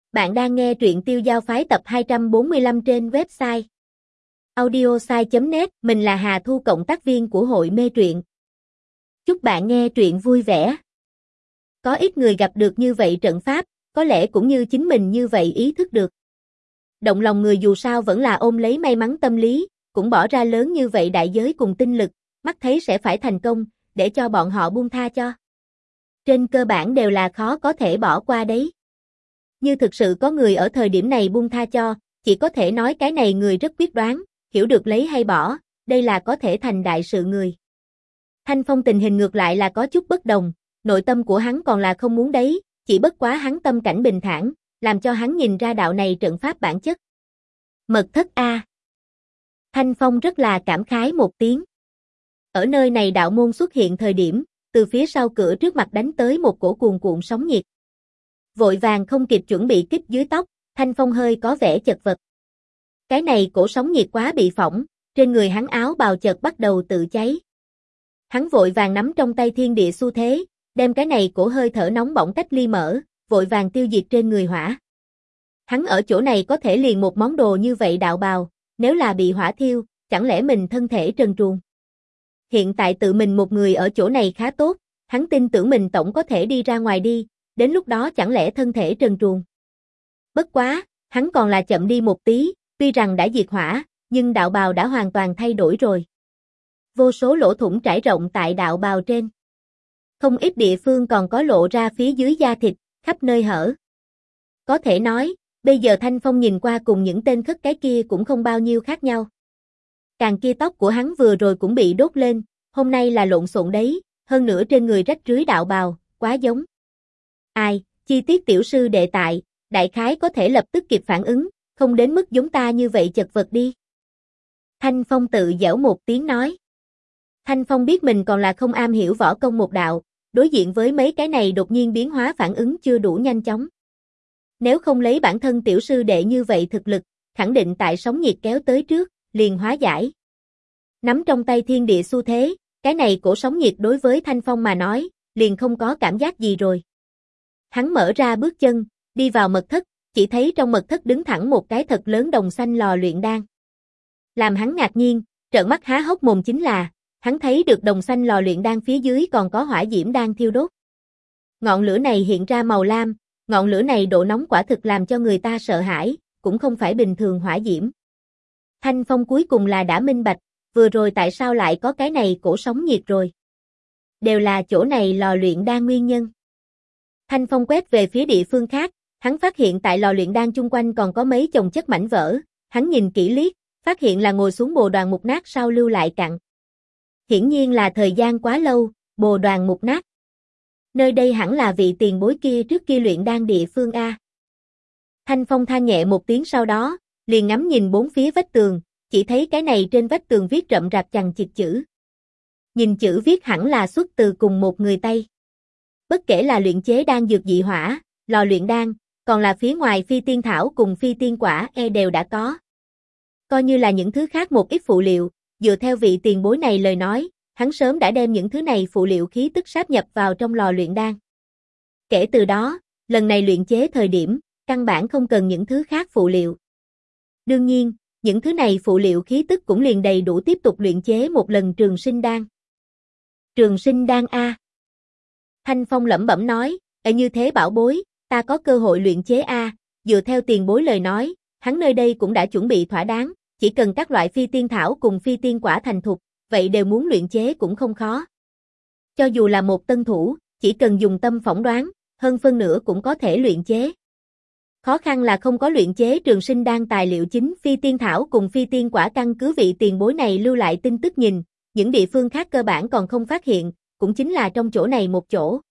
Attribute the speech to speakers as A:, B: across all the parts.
A: Bạn đang nghe truyện Tiêu Giao Phái tập 245 trên website audiosai.net. Mình là Hà Thu, cộng tác viên của hội mê truyện. Chúc bạn nghe truyện vui vẻ. Có ít người gặp được như vậy trận pháp, có lẽ cũng như chính mình như vậy ý thức được. Động lòng người dù sao vẫn là ôm lấy may mắn tâm lý, cũng bỏ ra lớn như vậy đại giới cùng tinh lực, mắt thấy sẽ phải thành công, để cho bọn họ buông tha cho. Trên cơ bản đều là khó có thể bỏ qua đấy. Như thực sự có người ở thời điểm này buông tha cho, chỉ có thể nói cái này người rất quyết đoán, hiểu được lấy hay bỏ, đây là có thể thành đại sự người. Thanh Phong tình hình ngược lại là có chút bất đồng, nội tâm của hắn còn là không muốn đấy, chỉ bất quá hắn tâm cảnh bình thản, làm cho hắn nhìn ra đạo này trận pháp bản chất. Mật thất A. Thanh Phong rất là cảm khái một tiếng. Ở nơi này đạo môn xuất hiện thời điểm, từ phía sau cửa trước mặt đánh tới một cổ cuồn cuộn sóng nhiệt. Vội vàng không kịp chuẩn bị kích dưới tóc, Thanh Phong hơi có vẻ chật vật. Cái này cổ sóng nhiệt quá bị phỏng, trên người hắn áo bào chợt bắt đầu tự cháy. Hắn vội vàng nắm trong tay thiên địa xu thế, đem cái này cổ hơi thở nóng bỏng cách ly mở, vội vàng tiêu diệt trên người hỏa. Hắn ở chỗ này có thể liền một món đồ như vậy đạo bào, nếu là bị hỏa thiêu, chẳng lẽ mình thân thể trần truồng. Hiện tại tự mình một người ở chỗ này khá tốt, hắn tin tưởng mình tổng có thể đi ra ngoài đi, đến lúc đó chẳng lẽ thân thể trần truồng. Bất quá, hắn còn là chậm đi một tí, tuy rằng đã diệt hỏa, nhưng đạo bào đã hoàn toàn thay đổi rồi. Vô số lỗ thủng trải rộng tại đạo bào trên. Không ít địa phương còn có lộ ra phía dưới da thịt, khắp nơi hở. Có thể nói, bây giờ Thanh Phong nhìn qua cùng những tên khất cái kia cũng không bao nhiêu khác nhau. Càng kia tóc của hắn vừa rồi cũng bị đốt lên, hôm nay là lộn xộn đấy, hơn nữa trên người rách rưới đạo bào, quá giống. Ai, chi tiết tiểu sư đệ tại, đại khái có thể lập tức kịp phản ứng, không đến mức giống ta như vậy chật vật đi. Thanh Phong tự giễu một tiếng nói. Thanh Phong biết mình còn là không am hiểu võ công một đạo, đối diện với mấy cái này đột nhiên biến hóa phản ứng chưa đủ nhanh chóng. Nếu không lấy bản thân tiểu sư đệ như vậy thực lực, khẳng định tại sóng nhiệt kéo tới trước, liền hóa giải. Nắm trong tay thiên địa xu thế, cái này cổ sóng nhiệt đối với Thanh Phong mà nói, liền không có cảm giác gì rồi. Hắn mở ra bước chân, đi vào mật thất, chỉ thấy trong mật thất đứng thẳng một cái thật lớn đồng xanh lò luyện đan. Làm hắn ngạc nhiên, trợn mắt há hốc mồm chính là, hắn thấy được đồng xanh lò luyện đan phía dưới còn có hỏa diễm đang thiêu đốt. Ngọn lửa này hiện ra màu lam, ngọn lửa này độ nóng quả thực làm cho người ta sợ hãi, cũng không phải bình thường hỏa diễm. Thanh Phong cuối cùng là đã minh bạch, vừa rồi tại sao lại có cái này cổ sóng nhiệt rồi. Đều là chỗ này lò luyện đan nguyên nhân. Thanh Phong quét về phía địa phương khác, hắn phát hiện tại lò luyện đan chung quanh còn có mấy chồng chất mảnh vỡ, hắn nhìn kỹ liếc, phát hiện là ngồi xuống bồ đoàn mục nát sau lưu lại cặn. Hiển nhiên là thời gian quá lâu, bồ đoàn mục nát. Nơi đây hẳn là vị tiền bối kia trước kia luyện đan địa phương A. Thanh Phong than nhẹ một tiếng sau đó, liền ngắm nhìn bốn phía vách tường, chỉ thấy cái này trên vách tường viết rậm rạp chằng chịt chữ. Nhìn chữ viết hẳn là xuất từ cùng một người Tây. Bất kể là luyện chế đan dược dị hỏa, lò luyện đan, còn là phía ngoài phi tiên thảo cùng phi tiên quả đều đã có. Coi như là những thứ khác một ít phụ liệu, dựa theo vị tiền bối này lời nói, hắn sớm đã đem những thứ này phụ liệu khí tức sáp nhập vào trong lò luyện đan. Kể từ đó, lần này luyện chế thời điểm, căn bản không cần những thứ khác phụ liệu. Đương nhiên, những thứ này phụ liệu khí tức cũng liền đầy đủ tiếp tục luyện chế một lần trường sinh đan. Trường sinh đan A. Thanh Phong lẩm bẩm nói, như thế bảo bối, ta có cơ hội luyện chế A, dựa theo tiền bối lời nói, hắn nơi đây cũng đã chuẩn bị thỏa đáng, chỉ cần các loại phi tiên thảo cùng phi tiên quả thành thục, vậy đều muốn luyện chế cũng không khó. Cho dù là một tân thủ, chỉ cần dùng tâm phỏng đoán, hơn phân nửa cũng có thể luyện chế. Khó khăn là không có luyện chế trường sinh đan tài liệu chính phi tiên thảo cùng phi tiên quả, căn cứ vị tiền bối này lưu lại tin tức nhìn, những địa phương khác cơ bản còn không phát hiện, cũng chính là trong chỗ này một chỗ.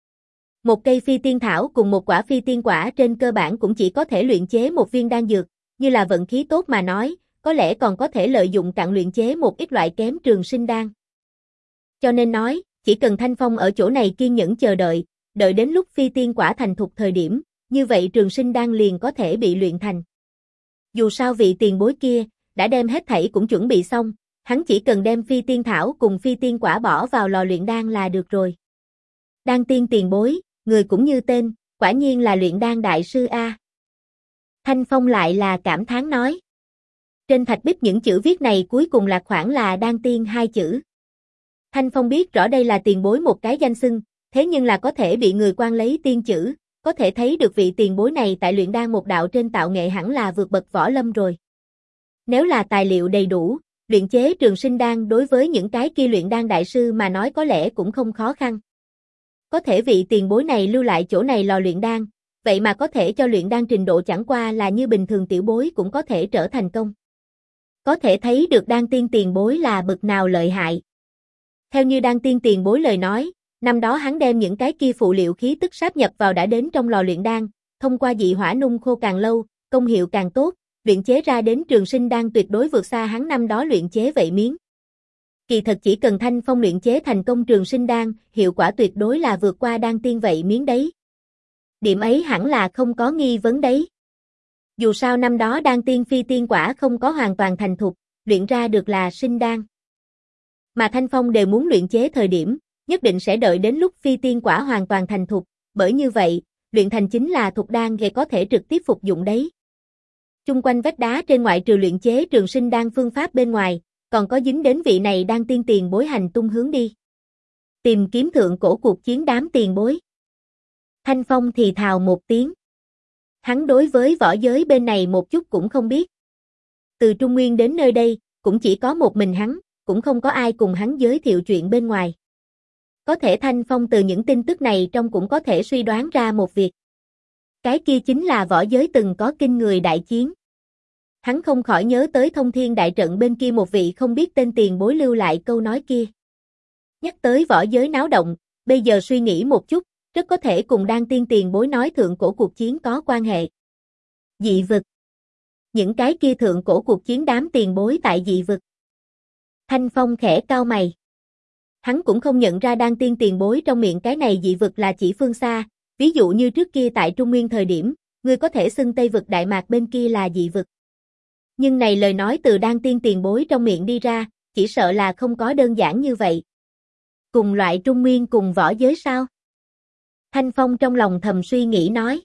A: Một cây phi tiên thảo cùng một quả phi tiên quả trên cơ bản cũng chỉ có thể luyện chế một viên đan dược, như là vận khí tốt mà nói, có lẽ còn có thể lợi dụng cặn luyện chế một ít loại kém trường sinh đan. Cho nên nói, chỉ cần Thanh Phong ở chỗ này kiên nhẫn chờ đợi, đợi đến lúc phi tiên quả thành thục thời điểm, như vậy trường sinh đan liền có thể bị luyện thành. Dù sao vị tiền bối kia, đã đem hết thảy cũng chuẩn bị xong, hắn chỉ cần đem phi tiên thảo cùng phi tiên quả bỏ vào lò luyện đan là được rồi. Đan tiên tiền bối, người cũng như tên, quả nhiên là luyện đan đại sư A. Thanh Phong lại là cảm thán nói. Trên thạch bích những chữ viết này cuối cùng lạc khoảng là đan tiên hai chữ. Thanh Phong biết rõ đây là tiền bối một cái danh xưng, thế nhưng là có thể bị người quan lấy tiên chữ, có thể thấy được vị tiền bối này tại luyện đan một đạo trên tạo nghệ hẳn là vượt bậc võ lâm rồi. Nếu là tài liệu đầy đủ, luyện chế trường sinh đan đối với những cái kia luyện đan đại sư mà nói có lẽ cũng không khó khăn. Có thể vị tiền bối này lưu lại chỗ này lò luyện đan, vậy mà có thể cho luyện đan trình độ chẳng qua là như bình thường tiểu bối cũng có thể trở thành công. Có thể thấy được đan tiên tiền bối là bậc nào lợi hại. Theo như đan tiên tiền bối lời nói, năm đó hắn đem những cái kia phụ liệu khí tức sáp nhập vào đã đến trong lò luyện đan, thông qua dị hỏa nung khô càng lâu, công hiệu càng tốt, luyện chế ra đến trường sinh đan tuyệt đối vượt xa hắn năm đó luyện chế vậy miếng. Kỳ thật chỉ cần Thanh Phong luyện chế thành công trường sinh đan, hiệu quả tuyệt đối là vượt qua đan tiên vậy miếng đấy. Điểm ấy hẳn là không có nghi vấn đấy. Dù sao năm đó đan tiên phi tiên quả không có hoàn toàn thành thục, luyện ra được là sinh đan. Mà Thanh Phong đều muốn luyện chế thời điểm, nhất định sẽ đợi đến lúc phi tiên quả hoàn toàn thành thục, bởi như vậy, luyện thành chính là thục đan gây có thể trực tiếp phục dụng đấy. Chung quanh vách đá trên ngoại trừ luyện chế trường sinh đan phương pháp bên ngoài, còn có dính đến vị này đang tiên tiền bối hành tung hướng đi. Tìm kiếm thượng cổ cuộc chiến đám tiền bối. Thanh Phong thì thào một tiếng. Hắn đối với võ giới bên này một chút cũng không biết. Từ Trung Nguyên đến nơi đây, cũng chỉ có một mình hắn, cũng không có ai cùng hắn giới thiệu chuyện bên ngoài. Có thể Thanh Phong từ những tin tức này trong cũng có thể suy đoán ra một việc. Cái kia chính là võ giới từng có kinh người đại chiến. Hắn không khỏi nhớ tới Thông Thiên đại trận bên kia một vị không biết tên tiền bối lưu lại câu nói kia. Nhắc tới võ giới náo động, bây giờ suy nghĩ một chút, rất có thể cùng đan tiên tiền bối nói thượng cổ cuộc chiến có quan hệ. Dị vực. Những cái kia thượng cổ cuộc chiến đám tiền bối tại dị vực. Thanh Phong khẽ cau mày. Hắn cũng không nhận ra đan tiên tiền bối trong miệng cái này dị vực là chỉ phương xa, ví dụ như trước kia tại Trung Nguyên thời điểm, ngươi có thể xưng Tây vực Đại Mạc bên kia là dị vực. Nhưng này lời nói từ đan tiên tiền bối trong miệng đi ra, chỉ sợ là không có đơn giản như vậy. Cùng loại Trung Nguyên cùng võ giới sao? Thanh Phong trong lòng thầm suy nghĩ nói.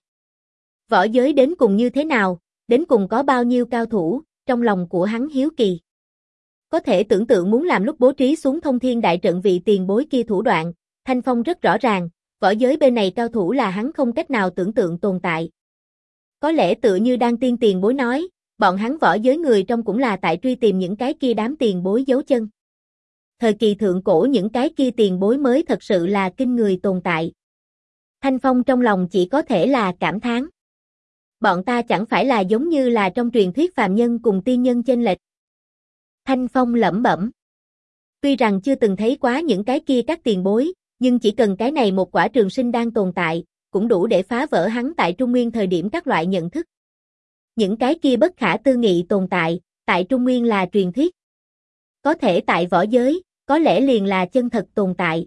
A: Võ giới đến cùng như thế nào, đến cùng có bao nhiêu cao thủ, trong lòng của hắn hiếu kỳ. Có thể tưởng tượng muốn làm lúc bố trí xuống Thông Thiên đại trận vị tiền bối kia thủ đoạn, Thanh Phong rất rõ ràng, võ giới bên này cao thủ là hắn không cách nào tưởng tượng tồn tại. Có lẽ tựa như đan tiên tiền bối nói, bọn hắn võ giới người trong cũng là tại truy tìm những cái kia đám tiền bối giấu chân. Thời kỳ thượng cổ những cái kia tiền bối mới thật sự là kinh người tồn tại. Thanh Phong trong lòng chỉ có thể là cảm thán. Bọn ta chẳng phải là giống như là trong truyền thuyết phàm nhân cùng tiên nhân chênh lệch. Thanh Phong lẩm bẩm. Tuy rằng chưa từng thấy quá những cái kia các tiền bối, nhưng chỉ cần cái này một quả trường sinh đan tồn tại, cũng đủ để phá vỡ hắn tại Trung Nguyên thời điểm các loại nhận thức. Những cái kia bất khả tư nghị tồn tại, tại Trung Nguyên là truyền thuyết. Có thể tại võ giới, có lẽ liền là chân thật tồn tại.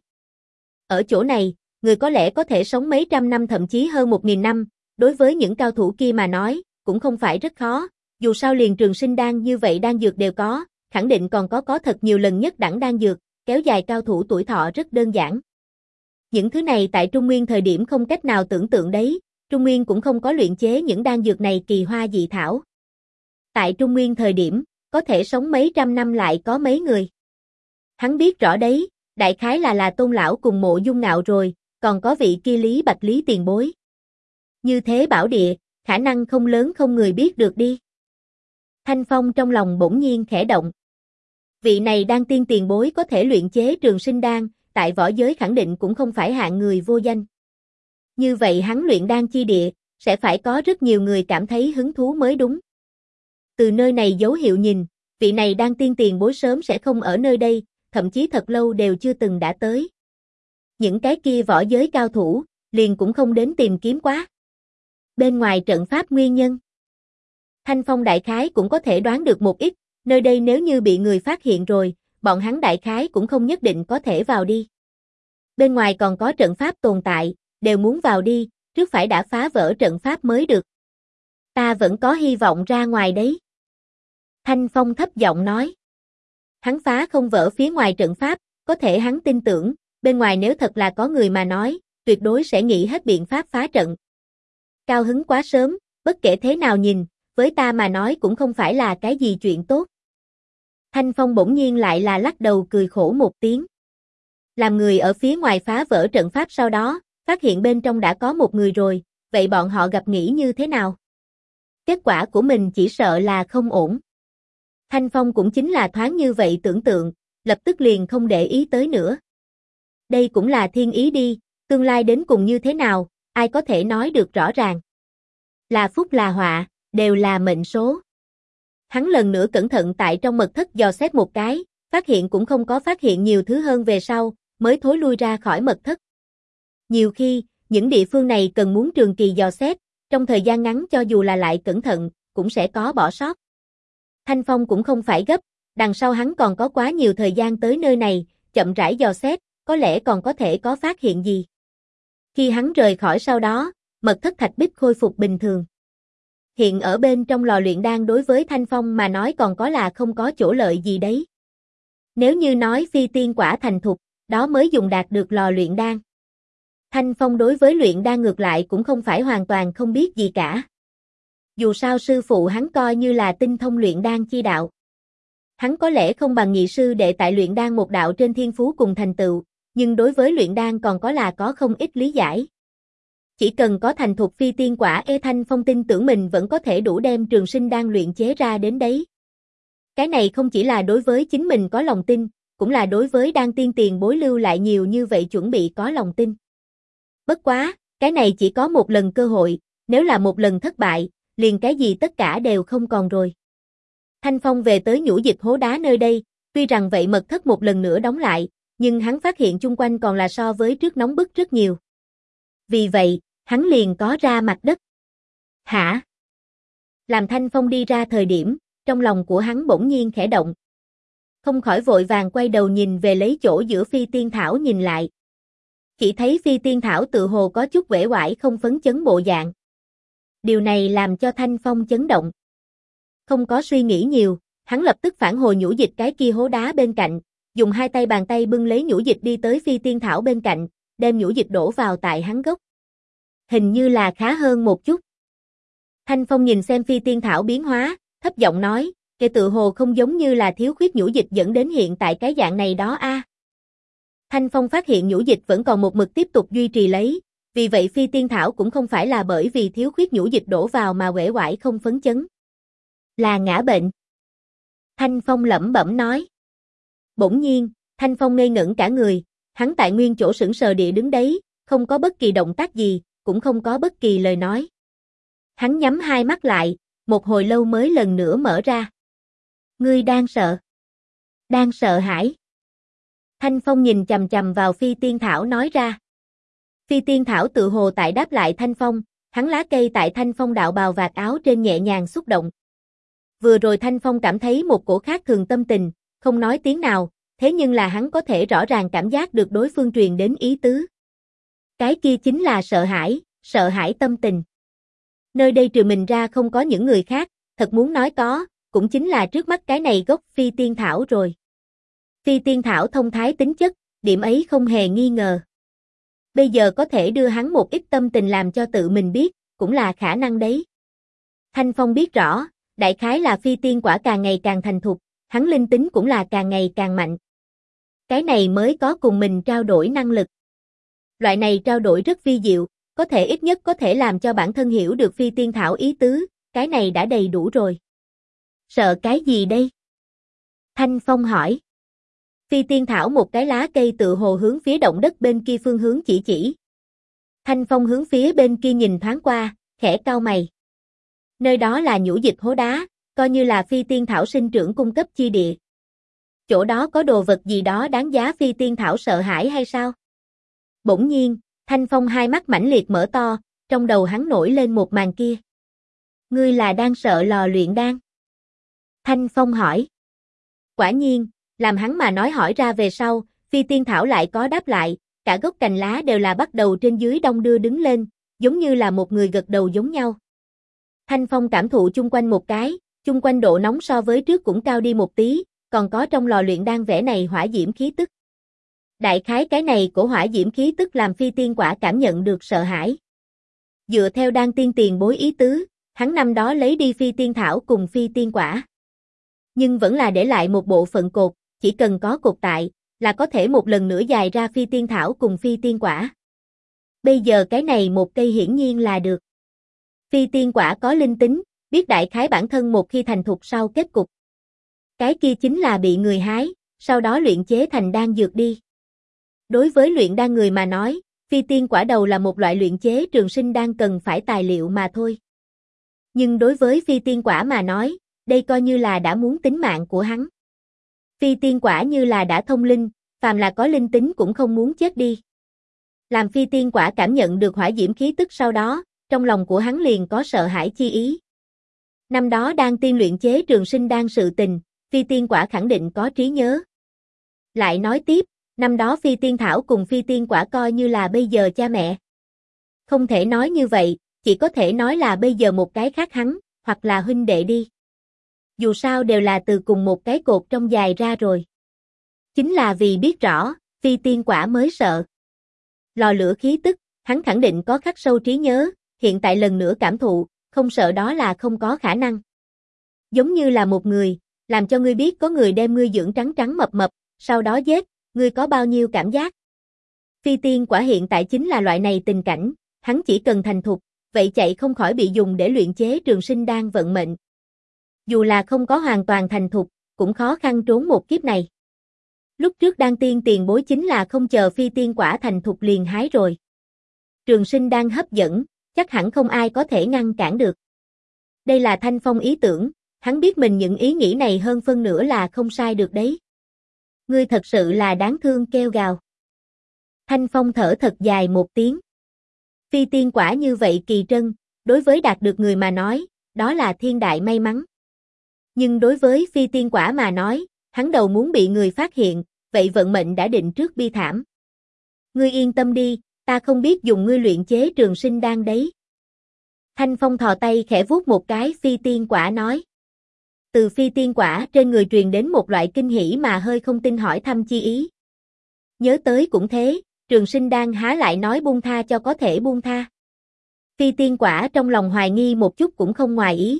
A: Ở chỗ này, người có lẽ có thể sống mấy trăm năm thậm chí hơn 1000 năm, đối với những cao thủ kia mà nói, cũng không phải rất khó, dù sao liền trường sinh đan như vậy đan dược đều có, khẳng định còn có thật nhiều lần nhất đẳng đan dược, kéo dài cao thủ tuổi thọ rất đơn giản. Những thứ này tại Trung Nguyên thời điểm không cách nào tưởng tượng đấy, Trung Nguyên cũng không có luyện chế những đan dược này kỳ hoa dị thảo. Tại Trung Nguyên thời điểm, có thể sống mấy trăm năm lại có mấy người. Hắn biết rõ đấy, đại khái là Tôn lão cùng Mộ Dung Ngạo rồi, còn có vị kia Lý Bạch Lý tiền bối. Như thế bảo địa, khả năng không lớn không người biết được đi. Thanh Phong trong lòng bỗng nhiên khẽ động. Vị này đan tiên tiền bối có thể luyện chế trường sinh đan, tại võ giới khẳng định cũng không phải hạng người vô danh. Như vậy hắn luyện đan chi địa, sẽ phải có rất nhiều người cảm thấy hứng thú mới đúng. Từ nơi này dấu hiệu nhìn, vị này đan tiên tiền bối sớm sẽ không ở nơi đây, thậm chí thật lâu đều chưa từng đã tới. Những cái kia võ giới cao thủ, liền cũng không đến tìm kiếm quá. Bên ngoài trận pháp nguyên nhân, Thanh Phong đại khái cũng có thể đoán được một ít, nơi đây nếu như bị người phát hiện rồi, bọn hắn đại khái cũng không nhất định có thể vào đi. Bên ngoài còn có trận pháp tồn tại, đều muốn vào đi, trước phải đã phá vỡ trận pháp mới được. Ta vẫn có hy vọng ra ngoài đấy. Thanh Phong thấp giọng nói. Hắn phá không vỡ phía ngoài trận pháp, có thể hắn tin tưởng, bên ngoài nếu thật là có người mà nói, tuyệt đối sẽ nghĩ hết biện pháp phá trận. Cao hứng quá sớm, Bất kể thế nào nhìn, với ta mà nói cũng không phải là cái gì chuyện tốt. Thanh Phong bỗng nhiên lại là lắc đầu cười khổ một tiếng. Làm người ở phía ngoài phá vỡ trận pháp sau đó, phát hiện bên trong đã có một người rồi, vậy bọn họ gặp nghĩ như thế nào? Kết quả của mình chỉ sợ là không ổn. Thanh Phong cũng chính là thoáng như vậy tưởng tượng, lập tức liền không để ý tới nữa. Đây cũng là thiên ý đi, tương lai đến cùng như thế nào, ai có thể nói được rõ ràng. Là phúc là họa, đều là mệnh số. Hắn lần nữa cẩn thận tại trong mật thất dò xét một cái, phát hiện cũng không có phát hiện nhiều thứ hơn về sau, mới thối lui ra khỏi mật thất. Nhiều khi, những địa phương này cần muốn trường kỳ dò xét, trong thời gian ngắn cho dù là lại cẩn thận, cũng sẽ có bỏ sót. Thanh Phong cũng không phải gấp, đằng sau hắn còn có quá nhiều thời gian tới nơi này, chậm rãi dò xét, có lẽ còn có thể có phát hiện gì. Khi hắn rời khỏi sau đó, mật thất thạch bích khôi phục bình thường. Hiện ở bên trong lò luyện đan đối với Thanh Phong mà nói còn có là không có chỗ lợi gì đấy. Nếu như nói phi tiên quả thành thục, đó mới dùng đạt được lò luyện đan. Thanh Phong đối với luyện đan ngược lại cũng không phải hoàn toàn không biết gì cả. Dù sao sư phụ hắn coi như là tinh thông luyện đan chi đạo. Hắn có lẽ không bằng nhị sư đệ tại luyện đan một đạo trên thiên phú cùng thành tựu, nhưng đối với luyện đan còn có không ít lý giải. Chỉ cần có thành thục phi tiên quả Thanh Phong tin tưởng mình vẫn có thể đủ đem trường sinh đan luyện chế ra đến đấy. Cái này không chỉ là đối với chính mình có lòng tin, cũng là đối với đan tiên tiền bối lưu lại nhiều như vậy chuẩn bị có lòng tin. Bất quá, cái này chỉ có một lần cơ hội, nếu là một lần thất bại, liền cái gì tất cả đều không còn rồi. Thanh Phong về tới nhũ dịch hố đá nơi đây, tuy rằng vậy mật thất một lần nữa đóng lại, nhưng hắn phát hiện chung quanh còn là so với trước nóng bức rất nhiều. Vì vậy, hắn liền có ra mặt đất. Hả? Làm Thanh Phong đi ra thời điểm, trong lòng của hắn bỗng nhiên khẽ động. Không khỏi vội vàng quay đầu nhìn về lấy chỗ giữa phi tiên thảo nhìn lại. Chỉ thấy phi tiên thảo tự hồ có chút uể oải không phấn chấn bộ dạng. Điều này làm cho Thanh Phong chấn động. Không có suy nghĩ nhiều, hắn lập tức phản hồi nhũ dịch cái kia hố đá bên cạnh, dùng hai tay bàn tay bưng lấy nhũ dịch đi tới phi tiên thảo bên cạnh, đem nhũ dịch đổ vào tại hắn gốc. Hình như là khá hơn một chút. Thanh Phong nhìn xem phi tiên thảo biến hóa, thấp giọng nói, cái tự hồ không giống như là thiếu khuyết nhũ dịch dẫn đến hiện tại cái dạng này đó a. Thanh Phong phát hiện nhũ dịch vẫn còn một mực tiếp tục duy trì lấy, vì vậy phi tiên thảo cũng không phải là bởi vì thiếu khuyết nhũ dịch đổ vào mà uể oải không phấn chấn. Là ngã bệnh. Thanh Phong lẩm bẩm nói. Bỗng nhiên, Thanh Phong ngây ngẩn cả người, hắn tại nguyên chỗ sững sờ địa đứng đấy, không có bất kỳ động tác gì, cũng không có bất kỳ lời nói. Hắn nhắm hai mắt lại, một hồi lâu mới lần nữa mở ra. Ngươi đang sợ. Đang sợ hãi. Thanh Phong nhìn chằm chằm vào phi tiên thảo nói ra. Phi tiên thảo tự hồ tại đáp lại Thanh Phong, hắn lá cây tại Thanh Phong đạo bào vạt áo trên nhẹ nhàng xúc động. Vừa rồi Thanh Phong cảm thấy một cổ khác thường tâm tình, không nói tiếng nào, thế nhưng là hắn có thể rõ ràng cảm giác được đối phương truyền đến ý tứ. Cái kia chính là sợ hãi tâm tình. Nơi đây trừ mình ra không có những người khác, thật muốn nói có, cũng chính là trước mắt cái này gốc phi tiên thảo rồi. Phi tiên thảo thông thái tính chất, điểm ấy không hề nghi ngờ. Bây giờ có thể đưa hắn một ít tâm tình làm cho tự mình biết, cũng là khả năng đấy. Thanh Phong biết rõ, đại khái là phi tiên quả càng ngày càng thành thục, hắn linh tính cũng là càng ngày càng mạnh. Cái này mới có cùng mình trao đổi năng lực. Loại này trao đổi rất vi diệu, có thể ít nhất có thể làm cho bản thân hiểu được phi tiên thảo ý tứ, cái này đã đầy đủ rồi. Sợ cái gì đây? Thanh Phong hỏi. Phi tiên thảo một cái lá cây tự hồ hướng phía động đất bên kia phương hướng chỉ. Thanh Phong hướng phía bên kia nhìn thoáng qua, khẽ cau mày. Nơi đó là nhũ dịch hố đá, coi như là phi tiên thảo sinh trưởng cung cấp chi địa. Chỗ đó có đồ vật gì đó đáng giá phi tiên thảo sợ hãi hay sao? Bỗng nhiên, Thanh Phong hai mắt mãnh liệt mở to, trong đầu hắn nổi lên một màn kia. Ngươi là đang sợ lò luyện đan? Thanh Phong hỏi. Quả nhiên, làm hắn mà nói hỏi ra về sau, phi tiên thảo lại có đáp lại, cả gốc cành lá đều là bắt đầu trên dưới đong đưa đứng lên, giống như là một người gật đầu giống nhau. Thanh Phong cảm thụ chung quanh một cái, chung quanh độ nóng so với trước cũng cao đi một tí, còn có trong lò luyện đan vẻ này hỏa diễm khí tức. Đại khái cái này của hỏa diễm khí tức làm phi tiên quả cảm nhận được sợ hãi. Dựa theo đan tiên tiền bối ý tứ, hắn năm đó lấy đi phi tiên thảo cùng phi tiên quả. Nhưng vẫn là để lại một bộ phận cột, chỉ cần có cột tại, là có thể một lần nữa dài ra phi tiên thảo cùng phi tiên quả. Bây giờ cái này một cây hiển nhiên là được. Phi tiên quả có linh tính, biết đại khái bản thân một khi thành thục sau kết cục. Cái kia chính là bị người hái, sau đó luyện chế thành đan dược đi. Đối với luyện đan người mà nói, phi tiên quả đầu là một loại luyện chế trường sinh đan cần phải tài liệu mà thôi. Nhưng đối với phi tiên quả mà nói, đây coi như là đã muốn tính mạng của hắn. Phi tiên quả như là đã thông linh, phàm là có linh tính cũng không muốn chết đi. Làm phi tiên quả cảm nhận được hỏa diễm khí tức sau đó, trong lòng của hắn liền có sợ hãi chi ý. Năm đó đang tiên luyện chế trường sinh đan sự tình, phi tiên quả khẳng định có trí nhớ. Lại nói tiếp, năm đó phi tiên thảo cùng phi tiên quả coi như là bây giờ cha mẹ. Không thể nói như vậy, chỉ có thể nói là bây giờ một cái khác hắn, hoặc là huynh đệ đi. Dù sao đều là từ cùng một cái cột trong dài ra rồi. Chính là vì biết rõ, phi tiên quả mới sợ. Lò lửa khí tức, hắn khẳng định có khắc sâu trí nhớ, hiện tại lần nữa cảm thụ, không sợ đó là không có khả năng. Giống như là một người, làm cho ngươi biết có người đem ngươi dưỡng trắng trắng mập mập, sau đó giết, ngươi có bao nhiêu cảm giác. Phi tiên quả hiện tại chính là loại này tình cảnh, hắn chỉ cần thành thục, vậy chạy không khỏi bị dùng để luyện chế trường sinh đan vận mệnh. Dù là không có hoàn toàn thành thục, cũng khó khăn trốn một kiếp này. Lúc trước đan tiên tiền bối chính là không chờ phi tiên quả thành thục liền hái rồi. Trường sinh đan hấp dẫn, chắc hẳn không ai có thể ngăn cản được. Đây là Thanh Phong ý tưởng, hắn biết mình những ý nghĩ này hơn phân nửa là không sai được đấy. Ngươi thật sự là đáng thương kêu gào. Thanh Phong thở thật dài một tiếng. Phi tiên quả như vậy kỳ trân, đối với đạt được người mà nói, đó là thiên đại may mắn. Nhưng đối với phi tiên quả mà nói, hắn đầu muốn bị người phát hiện, vậy vận mệnh đã định trước bi thảm. Ngươi yên tâm đi, ta không biết dùng ngươi luyện chế trường sinh đan đấy. Thanh Phong thò tay khẽ vuốt một cái phi tiên quả nói. Từ phi tiên quả trên người truyền đến một loại kinh hỉ mà hơi không tin hỏi thăm chi ý. Nhớ tới cũng thế, trường sinh đan há lại nói buông tha cho có thể buông tha. Phi tiên quả trong lòng hoài nghi một chút cũng không ngoài ý.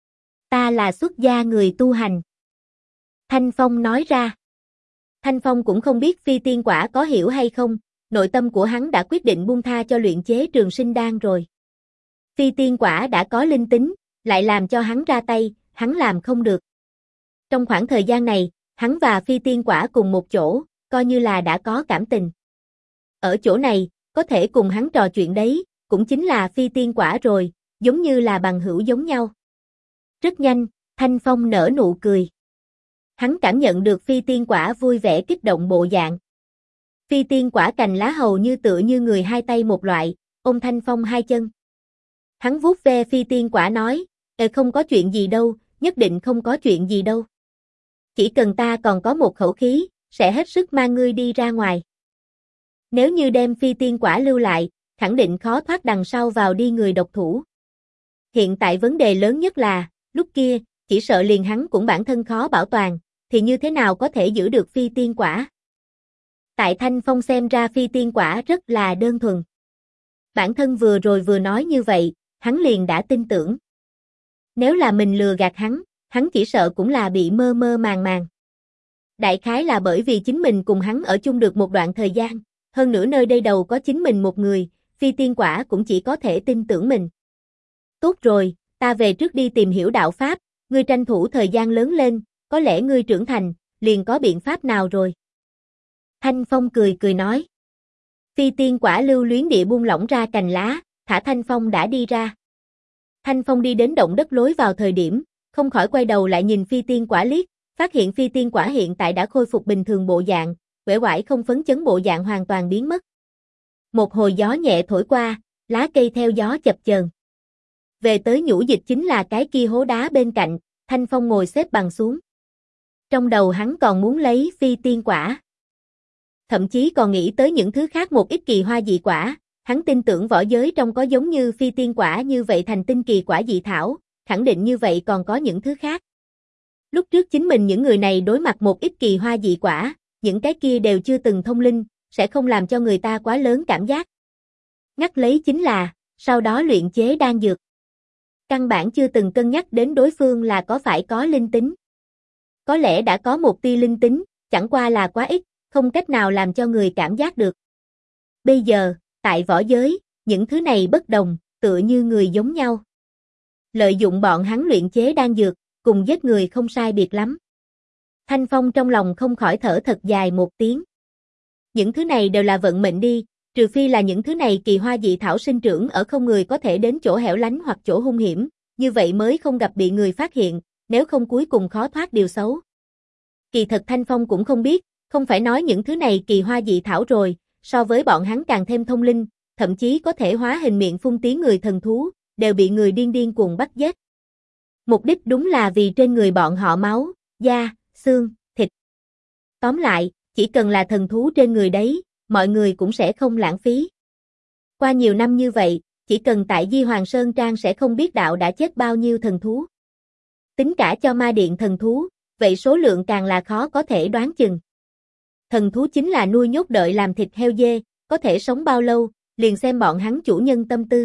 A: Ta là xuất gia người tu hành. Thanh Phong nói ra. Thanh Phong cũng không biết phi tiên quả có hiểu hay không, nội tâm của hắn đã quyết định buông tha cho luyện chế trường sinh đan rồi. Phi tiên quả đã có linh tính, lại làm cho hắn ra tay, hắn làm không được. Trong khoảng thời gian này, hắn và phi tiên quả cùng một chỗ, coi như là đã có cảm tình. Ở chỗ này, có thể cùng hắn trò chuyện đấy, cũng chính là phi tiên quả rồi, giống như là bằng hữu giống nhau. Rất nhanh, Thanh Phong nở nụ cười. Hắn cảm nhận được phi tiên quả vui vẻ kích động bộ dạng. Phi tiên quả cành lá hầu như tựa như người hai tay một loại, ôm Thanh Phong hai chân. Hắn vuốt ve phi tiên quả nói, không có chuyện gì đâu, nhất định không có chuyện gì đâu. Chỉ cần ta còn có một khẩu khí, sẽ hết sức mang ngươi đi ra ngoài. Nếu như đem phi tiên quả lưu lại, khẳng định khó thoát đằng sau vào đi người độc thủ. Hiện tại vấn đề lớn nhất là, lúc kia, chỉ sợ liền hắn cũng bản thân khó bảo toàn, thì như thế nào có thể giữ được phi tiên quả. Tại Thanh Phong xem ra phi tiên quả rất là đơn thuần. Bản thân vừa rồi vừa nói như vậy, hắn liền đã tin tưởng. Nếu là mình lừa gạt hắn chỉ sợ cũng là bị mơ mơ màng màng. Đại khái là bởi vì chính mình cùng hắn ở chung được một đoạn thời gian, hơn nữa nơi đây đầu có chính mình một người, phi tiên quả cũng chỉ có thể tin tưởng mình. Tốt rồi, ta về trước đi tìm hiểu đạo pháp, ngươi tranh thủ thời gian lớn lên, có lẽ ngươi trưởng thành, liền có biện pháp nào rồi. Thanh Phong cười cười nói. Phi tiên quả lưu luyến địa buông lỏng ra cành lá, thả Thanh Phong đã đi ra. Thanh Phong đi đến động đất lối vào thời điểm, không khỏi quay đầu lại nhìn phi tiên quả liếc, phát hiện phi tiên quả hiện tại đã khôi phục bình thường bộ dạng, uể oải không phấn chấn bộ dạng hoàn toàn biến mất. Một hồi gió nhẹ thổi qua, lá cây theo gió chập chờn. Về tới nhũ dịch chính là cái kia hố đá bên cạnh, Thanh Phong ngồi xếp bằng xuống. Trong đầu hắn còn muốn lấy phi tiên quả. Thậm chí còn nghĩ tới những thứ khác một ít kỳ hoa dị quả, hắn tin tưởng võ giới trong có giống như phi tiên quả như vậy thành tinh kỳ quả dị thảo, khẳng định như vậy còn có những thứ khác. Lúc trước chính mình những người này đối mặt một ít kỳ hoa dị quả, những cái kia đều chưa từng thông linh, sẽ không làm cho người ta quá lớn cảm giác. Ngắt lấy chính là, sau đó luyện chế đan dược. Căn bản chưa từng cân nhắc đến đối phương là có phải có linh tính. Có lẽ đã có một tia linh tính, chẳng qua là quá ít, không cách nào làm cho người cảm giác được. Bây giờ, tại võ giới, những thứ này bất đồng, tựa như người giống nhau. Lợi dụng bọn hắn luyện chế đan dược, cùng giết người không sai biệt lắm. Thanh Phong trong lòng không khỏi thở thật dài một tiếng. Những thứ này đều là vận mệnh đi, trừ phi là những thứ này kỳ hoa dị thảo sinh trưởng ở không người có thể đến chỗ hẻo lánh hoặc chỗ hung hiểm, như vậy mới không gặp bị người phát hiện, nếu không cuối cùng khó thoát điều xấu. Kỳ thật Thanh Phong cũng không biết, không phải nói những thứ này kỳ hoa dị thảo rồi, so với bọn hắn càng thêm thông linh, thậm chí có thể hóa hình miệng phun tiếng người thần thú, đều bị người điên cuồng bắt giết. Mục đích đúng là vì trên người bọn họ máu, da, xương, thịt. Tóm lại, chỉ cần là thần thú trên người đấy, mọi người cũng sẽ không lãng phí. Qua nhiều năm như vậy, chỉ cần tại Di Hoàng Sơn Trang sẽ không biết đạo đã chết bao nhiêu thần thú. Tính cả cho ma điện thần thú, vậy số lượng càng là khó có thể đoán chừng. Thần thú chính là nuôi nhốt đợi làm thịt heo dê, có thể sống bao lâu, liền xem bọn hắn chủ nhân tâm tư.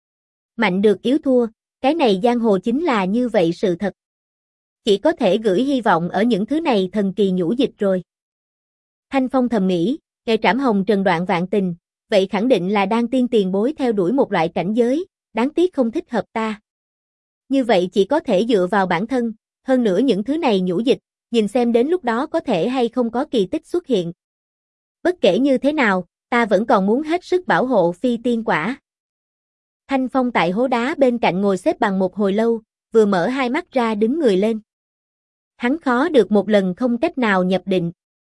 A: Mạnh được yếu thua, cái này giang hồ chính là như vậy sự thật. Chỉ có thể gửi hy vọng ở những thứ này thần kỳ nhũ dịch rồi. Thanh Phong thầm nghĩ, kẻ trảm hồng trần đoạn vạn tình, vậy khẳng định là đang tiên tiền bối theo đuổi một loại cảnh giới, đáng tiếc không thích hợp ta. Như vậy chỉ có thể dựa vào bản thân, hơn nữa những thứ này nhũ dịch, nhìn xem đến lúc đó có thể hay không có kỳ tích xuất hiện. Bất kể như thế nào, ta vẫn còn muốn hết sức bảo hộ phi tiên quả. Thanh Phong tại hố đá bên cạnh ngồi xếp bằng một hồi lâu, vừa mở hai mắt ra đứng người lên. Hắn khó được một lần không cách nào nhập định.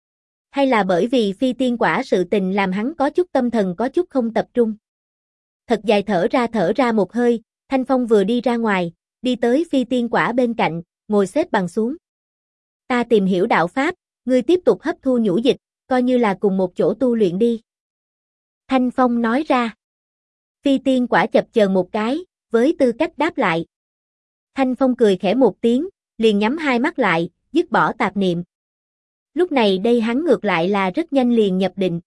A: Hay là bởi vì phi tiên quả sự tình làm hắn có chút tâm thần có chút không tập trung. Thật dài thở ra một hơi, Thanh Phong vừa đi ra ngoài, đi tới phi tiên quả bên cạnh, ngồi xếp bằng xuống. Ta tìm hiểu đạo pháp, ngươi tiếp tục hấp thu nhũ dịch, coi như là cùng một chỗ tu luyện đi. Thanh Phong nói ra. Phi tiên quả chập chờn một cái, với tư cách đáp lại. Thanh Phong cười khẽ một tiếng, liền nhắm hai mắt lại, dứt bỏ tạp niệm. Lúc này đây hắn ngược lại là rất nhanh liền nhập định.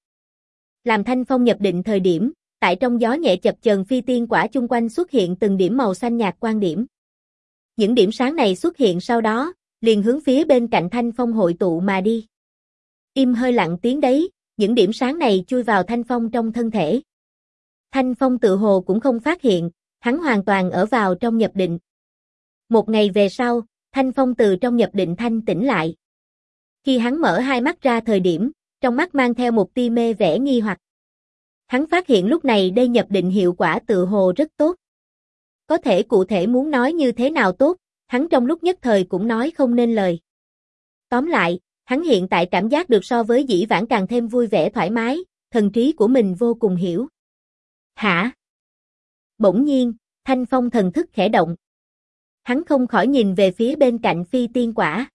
A: Làm Thanh Phong nhập định thời điểm, tại trong gió nhẹ chập chờn phi tiên quả chung quanh xuất hiện từng điểm màu xanh nhạt quang điểm. Những điểm sáng này xuất hiện sau đó, liền hướng phía bên cạnh Thanh Phong hội tụ mà đi. Im hơi lặng tiếng đấy, những điểm sáng này chui vào Thanh Phong trong thân thể. Thanh Phong tự hồ cũng không phát hiện, hắn hoàn toàn ở vào trong nhập định. Một ngày về sau, Thanh Phong từ trong nhập định thanh tỉnh lại. Khi hắn mở hai mắt ra thời điểm, trong mắt mang theo một tia mê vẻ nghi hoặc. Hắn phát hiện lúc này đây nhập định hiệu quả tự hồ rất tốt. Có thể cụ thể muốn nói như thế nào tốt, hắn trong lúc nhất thời cũng nói không nên lời. Tóm lại, hắn hiện tại cảm giác được so với dĩ vãng càng thêm vui vẻ thoải mái, thần trí của mình vô cùng hiểu. Hả? Bỗng nhiên, Thanh Phong thần thức khẽ động. Hắn không khỏi nhìn về phía bên cạnh phi tiên quả.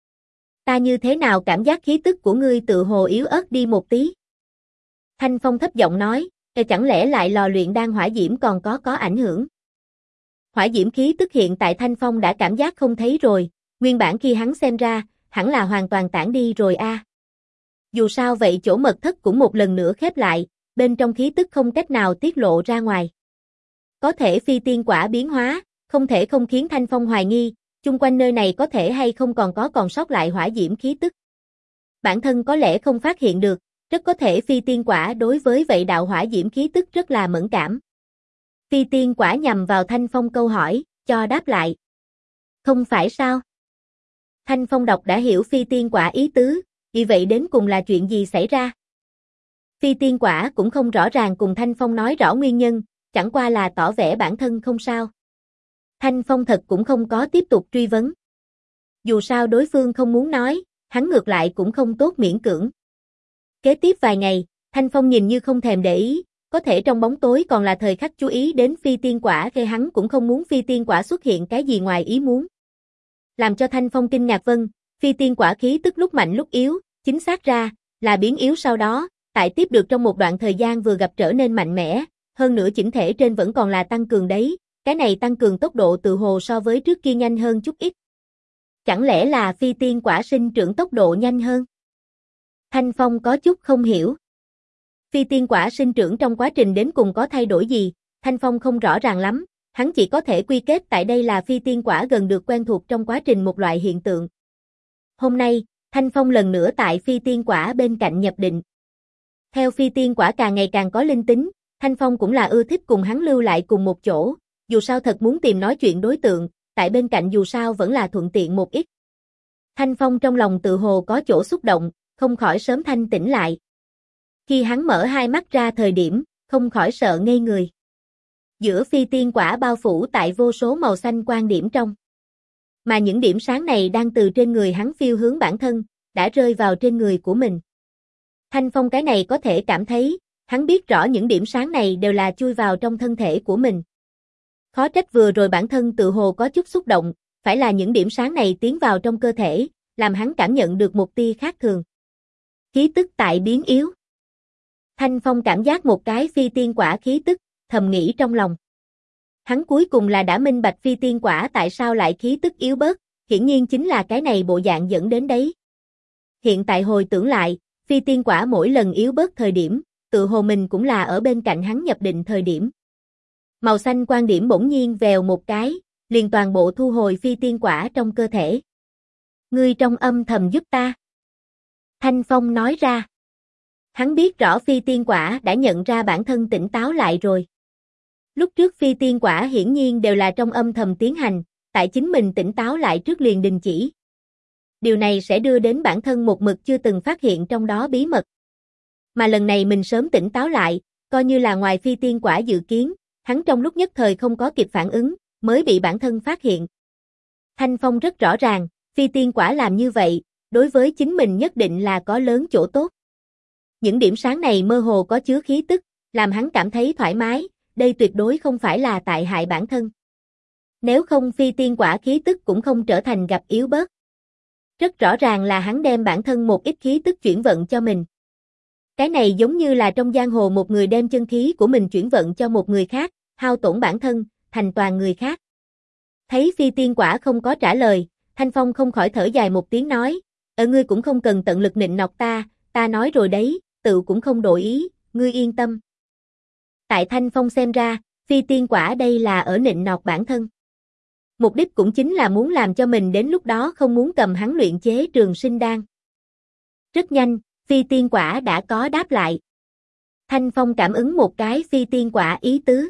A: Ta như thế nào cảm giác khí tức của ngươi tự hồ yếu ớt đi một tí? Thanh Phong thấp giọng nói, chẳng lẽ lại lò luyện đan hỏa diễm còn có ảnh hưởng? Hỏa diễm khí tức hiện tại Thanh Phong đã cảm giác không thấy rồi, nguyên bản khi hắn xem ra, hẳn là hoàn toàn tản đi rồi a. Dù sao vậy chỗ mật thất cũng một lần nữa khép lại, bên trong khí tức không cách nào tiết lộ ra ngoài. Có thể phi tiên quả biến hóa, không thể không khiến Thanh Phong hoài nghi, chung quanh nơi này có thể hay không còn sót lại hỏa diễm khí tức. Bản thân có lẽ không phát hiện được, rất có thể phi tiên quả đối với vậy đạo hỏa diễm khí tức rất là mẫn cảm. Phi tiên quả nhằm vào Thanh Phong câu hỏi, cho đáp lại. Không phải sao? Thanh Phong đọc đã hiểu phi tiên quả ý tứ, vì vậy đến cùng là chuyện gì xảy ra? Phi tiên quả cũng không rõ ràng cùng Thanh Phong nói rõ nguyên nhân, chẳng qua là tỏ vẻ bản thân không sao. Thanh Phong thật cũng không có tiếp tục truy vấn. Dù sao đối phương không muốn nói, hắn ngược lại cũng không tốt miễn cưỡng. Kế tiếp vài ngày, Thanh Phong nhìn như không thèm để ý, có thể trong bóng tối còn là thời khắc chú ý đến phi tiên quả khi hắn cũng không muốn phi tiên quả xuất hiện cái gì ngoài ý muốn. Làm cho Thanh Phong kinh ngạc phi tiên quả khí tức lúc mạnh lúc yếu, chính xác ra, là biến yếu sau đó, tại tiếp được trong một đoạn thời gian vừa gặp trở nên mạnh mẽ, hơn nữa chỉnh thể trên vẫn còn là tăng cường đấy, cái này tăng cường tốc độ tự hồ so với trước kia nhanh hơn chút ít. Chẳng lẽ là phi tiên quả sinh trưởng tốc độ nhanh hơn? Thanh Phong có chút không hiểu. Phi tiên quả sinh trưởng trong quá trình đến cùng có thay đổi gì, Thanh Phong không rõ ràng lắm, hắn chỉ có thể quy kết tại đây là phi tiên quả gần được quen thuộc trong quá trình một loại hiện tượng. Hôm nay, Thanh Phong lần nữa tại phi tiên quả bên cạnh nhập định. Theo phi tiên quả càng ngày càng có linh tính, Thanh Phong cũng là ưa thích cùng hắn lưu lại cùng một chỗ, dù sao thật muốn tìm nói chuyện đối tượng, tại bên cạnh dù sao vẫn là thuận tiện một ít. Thanh Phong trong lòng tự hồ có chỗ xúc động, không khỏi sớm thanh tỉnh lại. Khi hắn mở hai mắt ra thời điểm, không khỏi sợ ngây người. Giữa phi tiên quả bao phủ tại vô số màu xanh quang điểm trong. Mà những điểm sáng này đang từ trên người hắn phiêu hướng bản thân, đã rơi vào trên người của mình. Thanh Phong cái này có thể cảm thấy, hắn biết rõ những điểm sáng này đều là chui vào trong thân thể của mình. Khó trách vừa rồi bản thân tự hồ có chút xúc động, phải là những điểm sáng này tiến vào trong cơ thể, làm hắn cảm nhận được một tia khác thường. Khí tức tại biến yếu. Thanh Phong cảm giác một cái phi tiên quả khí tức, thầm nghĩ trong lòng. Hắn cuối cùng là đã minh bạch phi tiên quả tại sao lại khí tức yếu bớt, hiển nhiên chính là cái này bộ dạng dẫn đến đấy. Hiện tại hồi tưởng lại, phi tiên quả mỗi lần yếu bớt thời điểm, tự hồ mình cũng là ở bên cạnh hắn nhập định thời điểm. Màu xanh quan điểm bỗng nhiên vèo một cái, liền toàn bộ thu hồi phi tiên quả trong cơ thể. Ngươi trong âm thầm giúp ta. Thanh Phong nói ra. Hắn biết rõ phi tiên quả đã nhận ra bản thân tỉnh táo lại rồi. Lúc trước phi tiên quả hiển nhiên đều là trong âm thầm tiến hành, tại chính mình tỉnh táo lại trước liền đình chỉ. Điều này sẽ đưa đến bản thân một mực chưa từng phát hiện trong đó bí mật. Mà lần này mình sớm tỉnh táo lại, coi như là ngoài phi tiên quả dự kiến, hắn trong lúc nhất thời không có kịp phản ứng, mới bị bản thân phát hiện. Thanh Phong rất rõ ràng, phi tiên quả làm như vậy, đối với chính mình nhất định là có lớn chỗ tốt. Những điểm sáng này mơ hồ có chứa khí tức, làm hắn cảm thấy thoải mái, đây tuyệt đối không phải là tại hại bản thân. Nếu không phi tiên quả khí tức cũng không trở thành gặp yếu bớt. Rất rõ ràng là hắn đem bản thân một ít khí tức chuyển vận cho mình. Cái này giống như là trong giang hồ một người đem chân khí của mình chuyển vận cho một người khác, hao tổn bản thân, thành toàn người khác. Thấy phi tiên quả không có trả lời, Thanh Phong không khỏi thở dài một tiếng nói, ngươi cũng không cần tận lực nịnh nọt ta nói rồi đấy, tự cũng không đổi ý, ngươi yên tâm. Tại Thanh Phong xem ra, phi tiên quả đây là ở nịnh nọt bản thân. Mục đích cũng chính là muốn làm cho mình đến lúc đó không muốn cầm hắn luyện chế trường sinh đan. Rất nhanh, phi tiên quả đã có đáp lại. Thanh Phong cảm ứng một cái phi tiên quả ý tứ.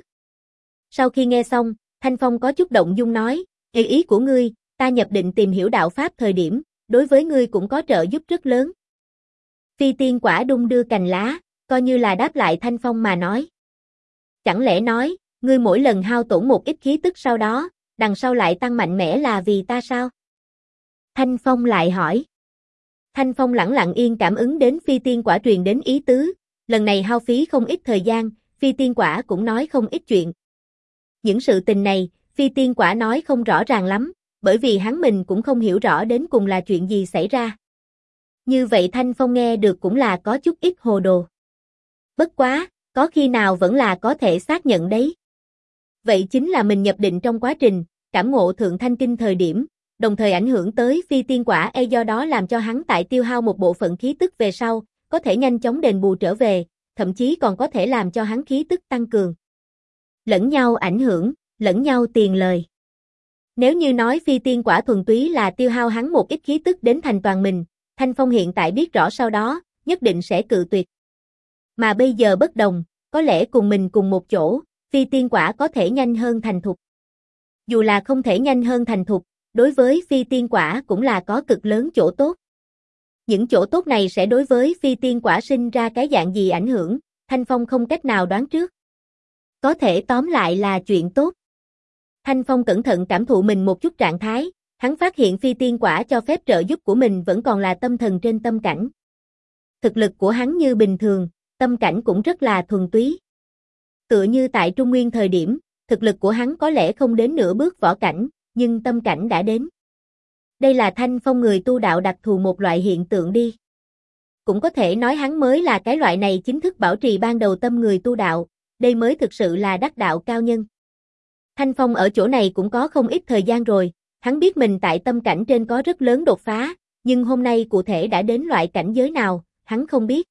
A: Sau khi nghe xong, Thanh Phong có chút động dung nói, ý của ngươi, ta nhập định tìm hiểu đạo pháp thời điểm, đối với ngươi cũng có trợ giúp rất lớn. Phi tiên quả đung đưa cành lá, coi như là đáp lại Thanh Phong mà nói. Chẳng lẽ nói, ngươi mỗi lần hao tổn một ít khí tức sau đó, đằng sau lại tăng mạnh mẽ là vì ta sao? Thanh Phong lại hỏi. Thanh Phong lẳng lặng yên cảm ứng đến phi tiên quả truyền đến ý tứ, lần này hao phí không ít thời gian, phi tiên quả cũng nói không ít chuyện. Những sự tình này, phi tiên quả nói không rõ ràng lắm, bởi vì hắn mình cũng không hiểu rõ đến cùng là chuyện gì xảy ra. Như vậy Thanh Phong nghe được cũng là có chút ít hồ đồ. Bất quá, có khi nào vẫn là có thể xác nhận đấy. Vậy chính là mình nhập định trong quá trình, cảm ngộ thượng thanh kinh thời điểm, đồng thời ảnh hưởng tới phi tiên quả do đó làm cho hắn tại tiêu hao một bộ phận khí tức về sau, có thể nhanh chóng đền bù trở về, thậm chí còn có thể làm cho hắn khí tức tăng cường. Lẫn nhau ảnh hưởng, lẫn nhau tiền lời. Nếu như nói phi tiên quả thuần túy là tiêu hao hắn một ít khí tức đến thành toàn mình, Thanh Phong hiện tại biết rõ sau đó, nhất định sẽ cự tuyệt. Mà bây giờ bất đồng, có lẽ cùng mình cùng một chỗ, phi tiên quả có thể nhanh hơn thành thục. Dù là không thể nhanh hơn thành thục, đối với phi tiên quả cũng là có cực lớn chỗ tốt. Những chỗ tốt này sẽ đối với phi tiên quả sinh ra cái dạng gì ảnh hưởng, Thanh Phong không cách nào đoán trước. Có thể tóm lại là chuyện tốt. Thanh Phong cẩn thận cảm thụ mình một chút trạng thái, hắn phát hiện phi tiên quả cho phép trợ giúp của mình vẫn còn là tâm thần trên tâm cảnh. Thực lực của hắn như bình thường, tâm cảnh cũng rất là thuần túy. Tựa như tại Trung Nguyên thời điểm, thực lực của hắn có lẽ không đến nửa bước võ cảnh, nhưng tâm cảnh đã đến. Đây là Thanh Phong người tu đạo đặc thù một loại hiện tượng đi. Cũng có thể nói hắn mới là cái loại này chính thức bảo trì ban đầu tâm người tu đạo, đây mới thực sự là đắc đạo cao nhân. Thanh Phong ở chỗ này cũng có không ít thời gian rồi, hắn biết mình tại tâm cảnh trên có rất lớn đột phá, nhưng hôm nay cụ thể đã đến loại cảnh giới nào, hắn không biết.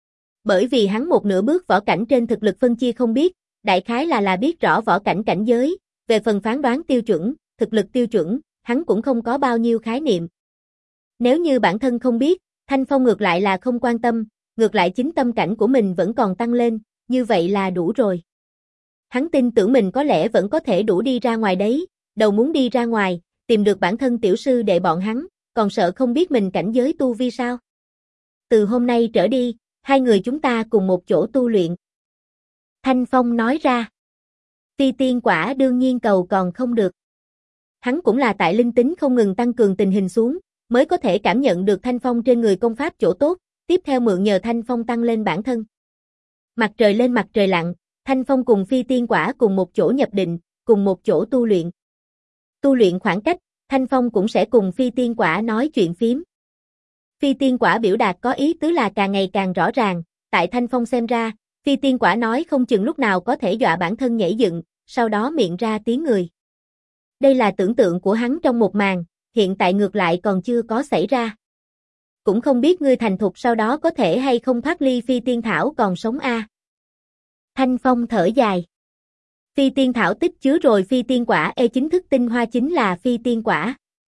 A: Bởi vì hắn một nửa bước võ cảnh trên thực lực phân chia không biết, đại khái là biết rõ võ cảnh cảnh giới, về phần phán đoán tiêu chuẩn, thực lực tiêu chuẩn, hắn cũng không có bao nhiêu khái niệm. Nếu như bản thân không biết, Thanh Phong ngược lại là không quan tâm, ngược lại chính tâm cảnh của mình vẫn còn tăng lên, như vậy là đủ rồi. Hắn tin tưởng mình có lẽ vẫn có thể đủ đi ra ngoài đấy, đầu muốn đi ra ngoài, tìm được bản thân tiểu sư đệ bọn hắn, còn sợ không biết mình cảnh giới tu vi sao. Từ hôm nay trở đi, hai người chúng ta cùng một chỗ tu luyện. Thanh Phong nói ra. Phi tiên quả đương nhiên cầu còn không được. Hắn cũng là tại linh tính không ngừng tăng cường tình hình xuống, mới có thể cảm nhận được Thanh Phong trên người công pháp chỗ tốt, tiếp theo mượn nhờ Thanh Phong tăng lên bản thân. Mặt trời lên mặt trời lặn, Thanh Phong cùng phi tiên quả cùng một chỗ nhập định, cùng một chỗ tu luyện. Tu luyện khoảng cách, Thanh Phong cũng sẽ cùng phi tiên quả nói chuyện phím. Phi tiên quả biểu đạt có ý tứ là càng ngày càng rõ ràng, tại Thanh Phong xem ra, phi tiên quả nói không chừng lúc nào có thể dọa bản thân nhảy dựng, sau đó miệng ra tiếng người. Đây là tưởng tượng của hắn trong một màn, hiện tại ngược lại còn chưa có xảy ra. Cũng không biết ngươi thành thục sau đó có thể hay không thoát ly phi tiên thảo còn sống a. Thanh Phong thở dài. Phi tiên thảo tích chứa rồi phi tiên quả chính thức tinh hoa chính là phi tiên quả.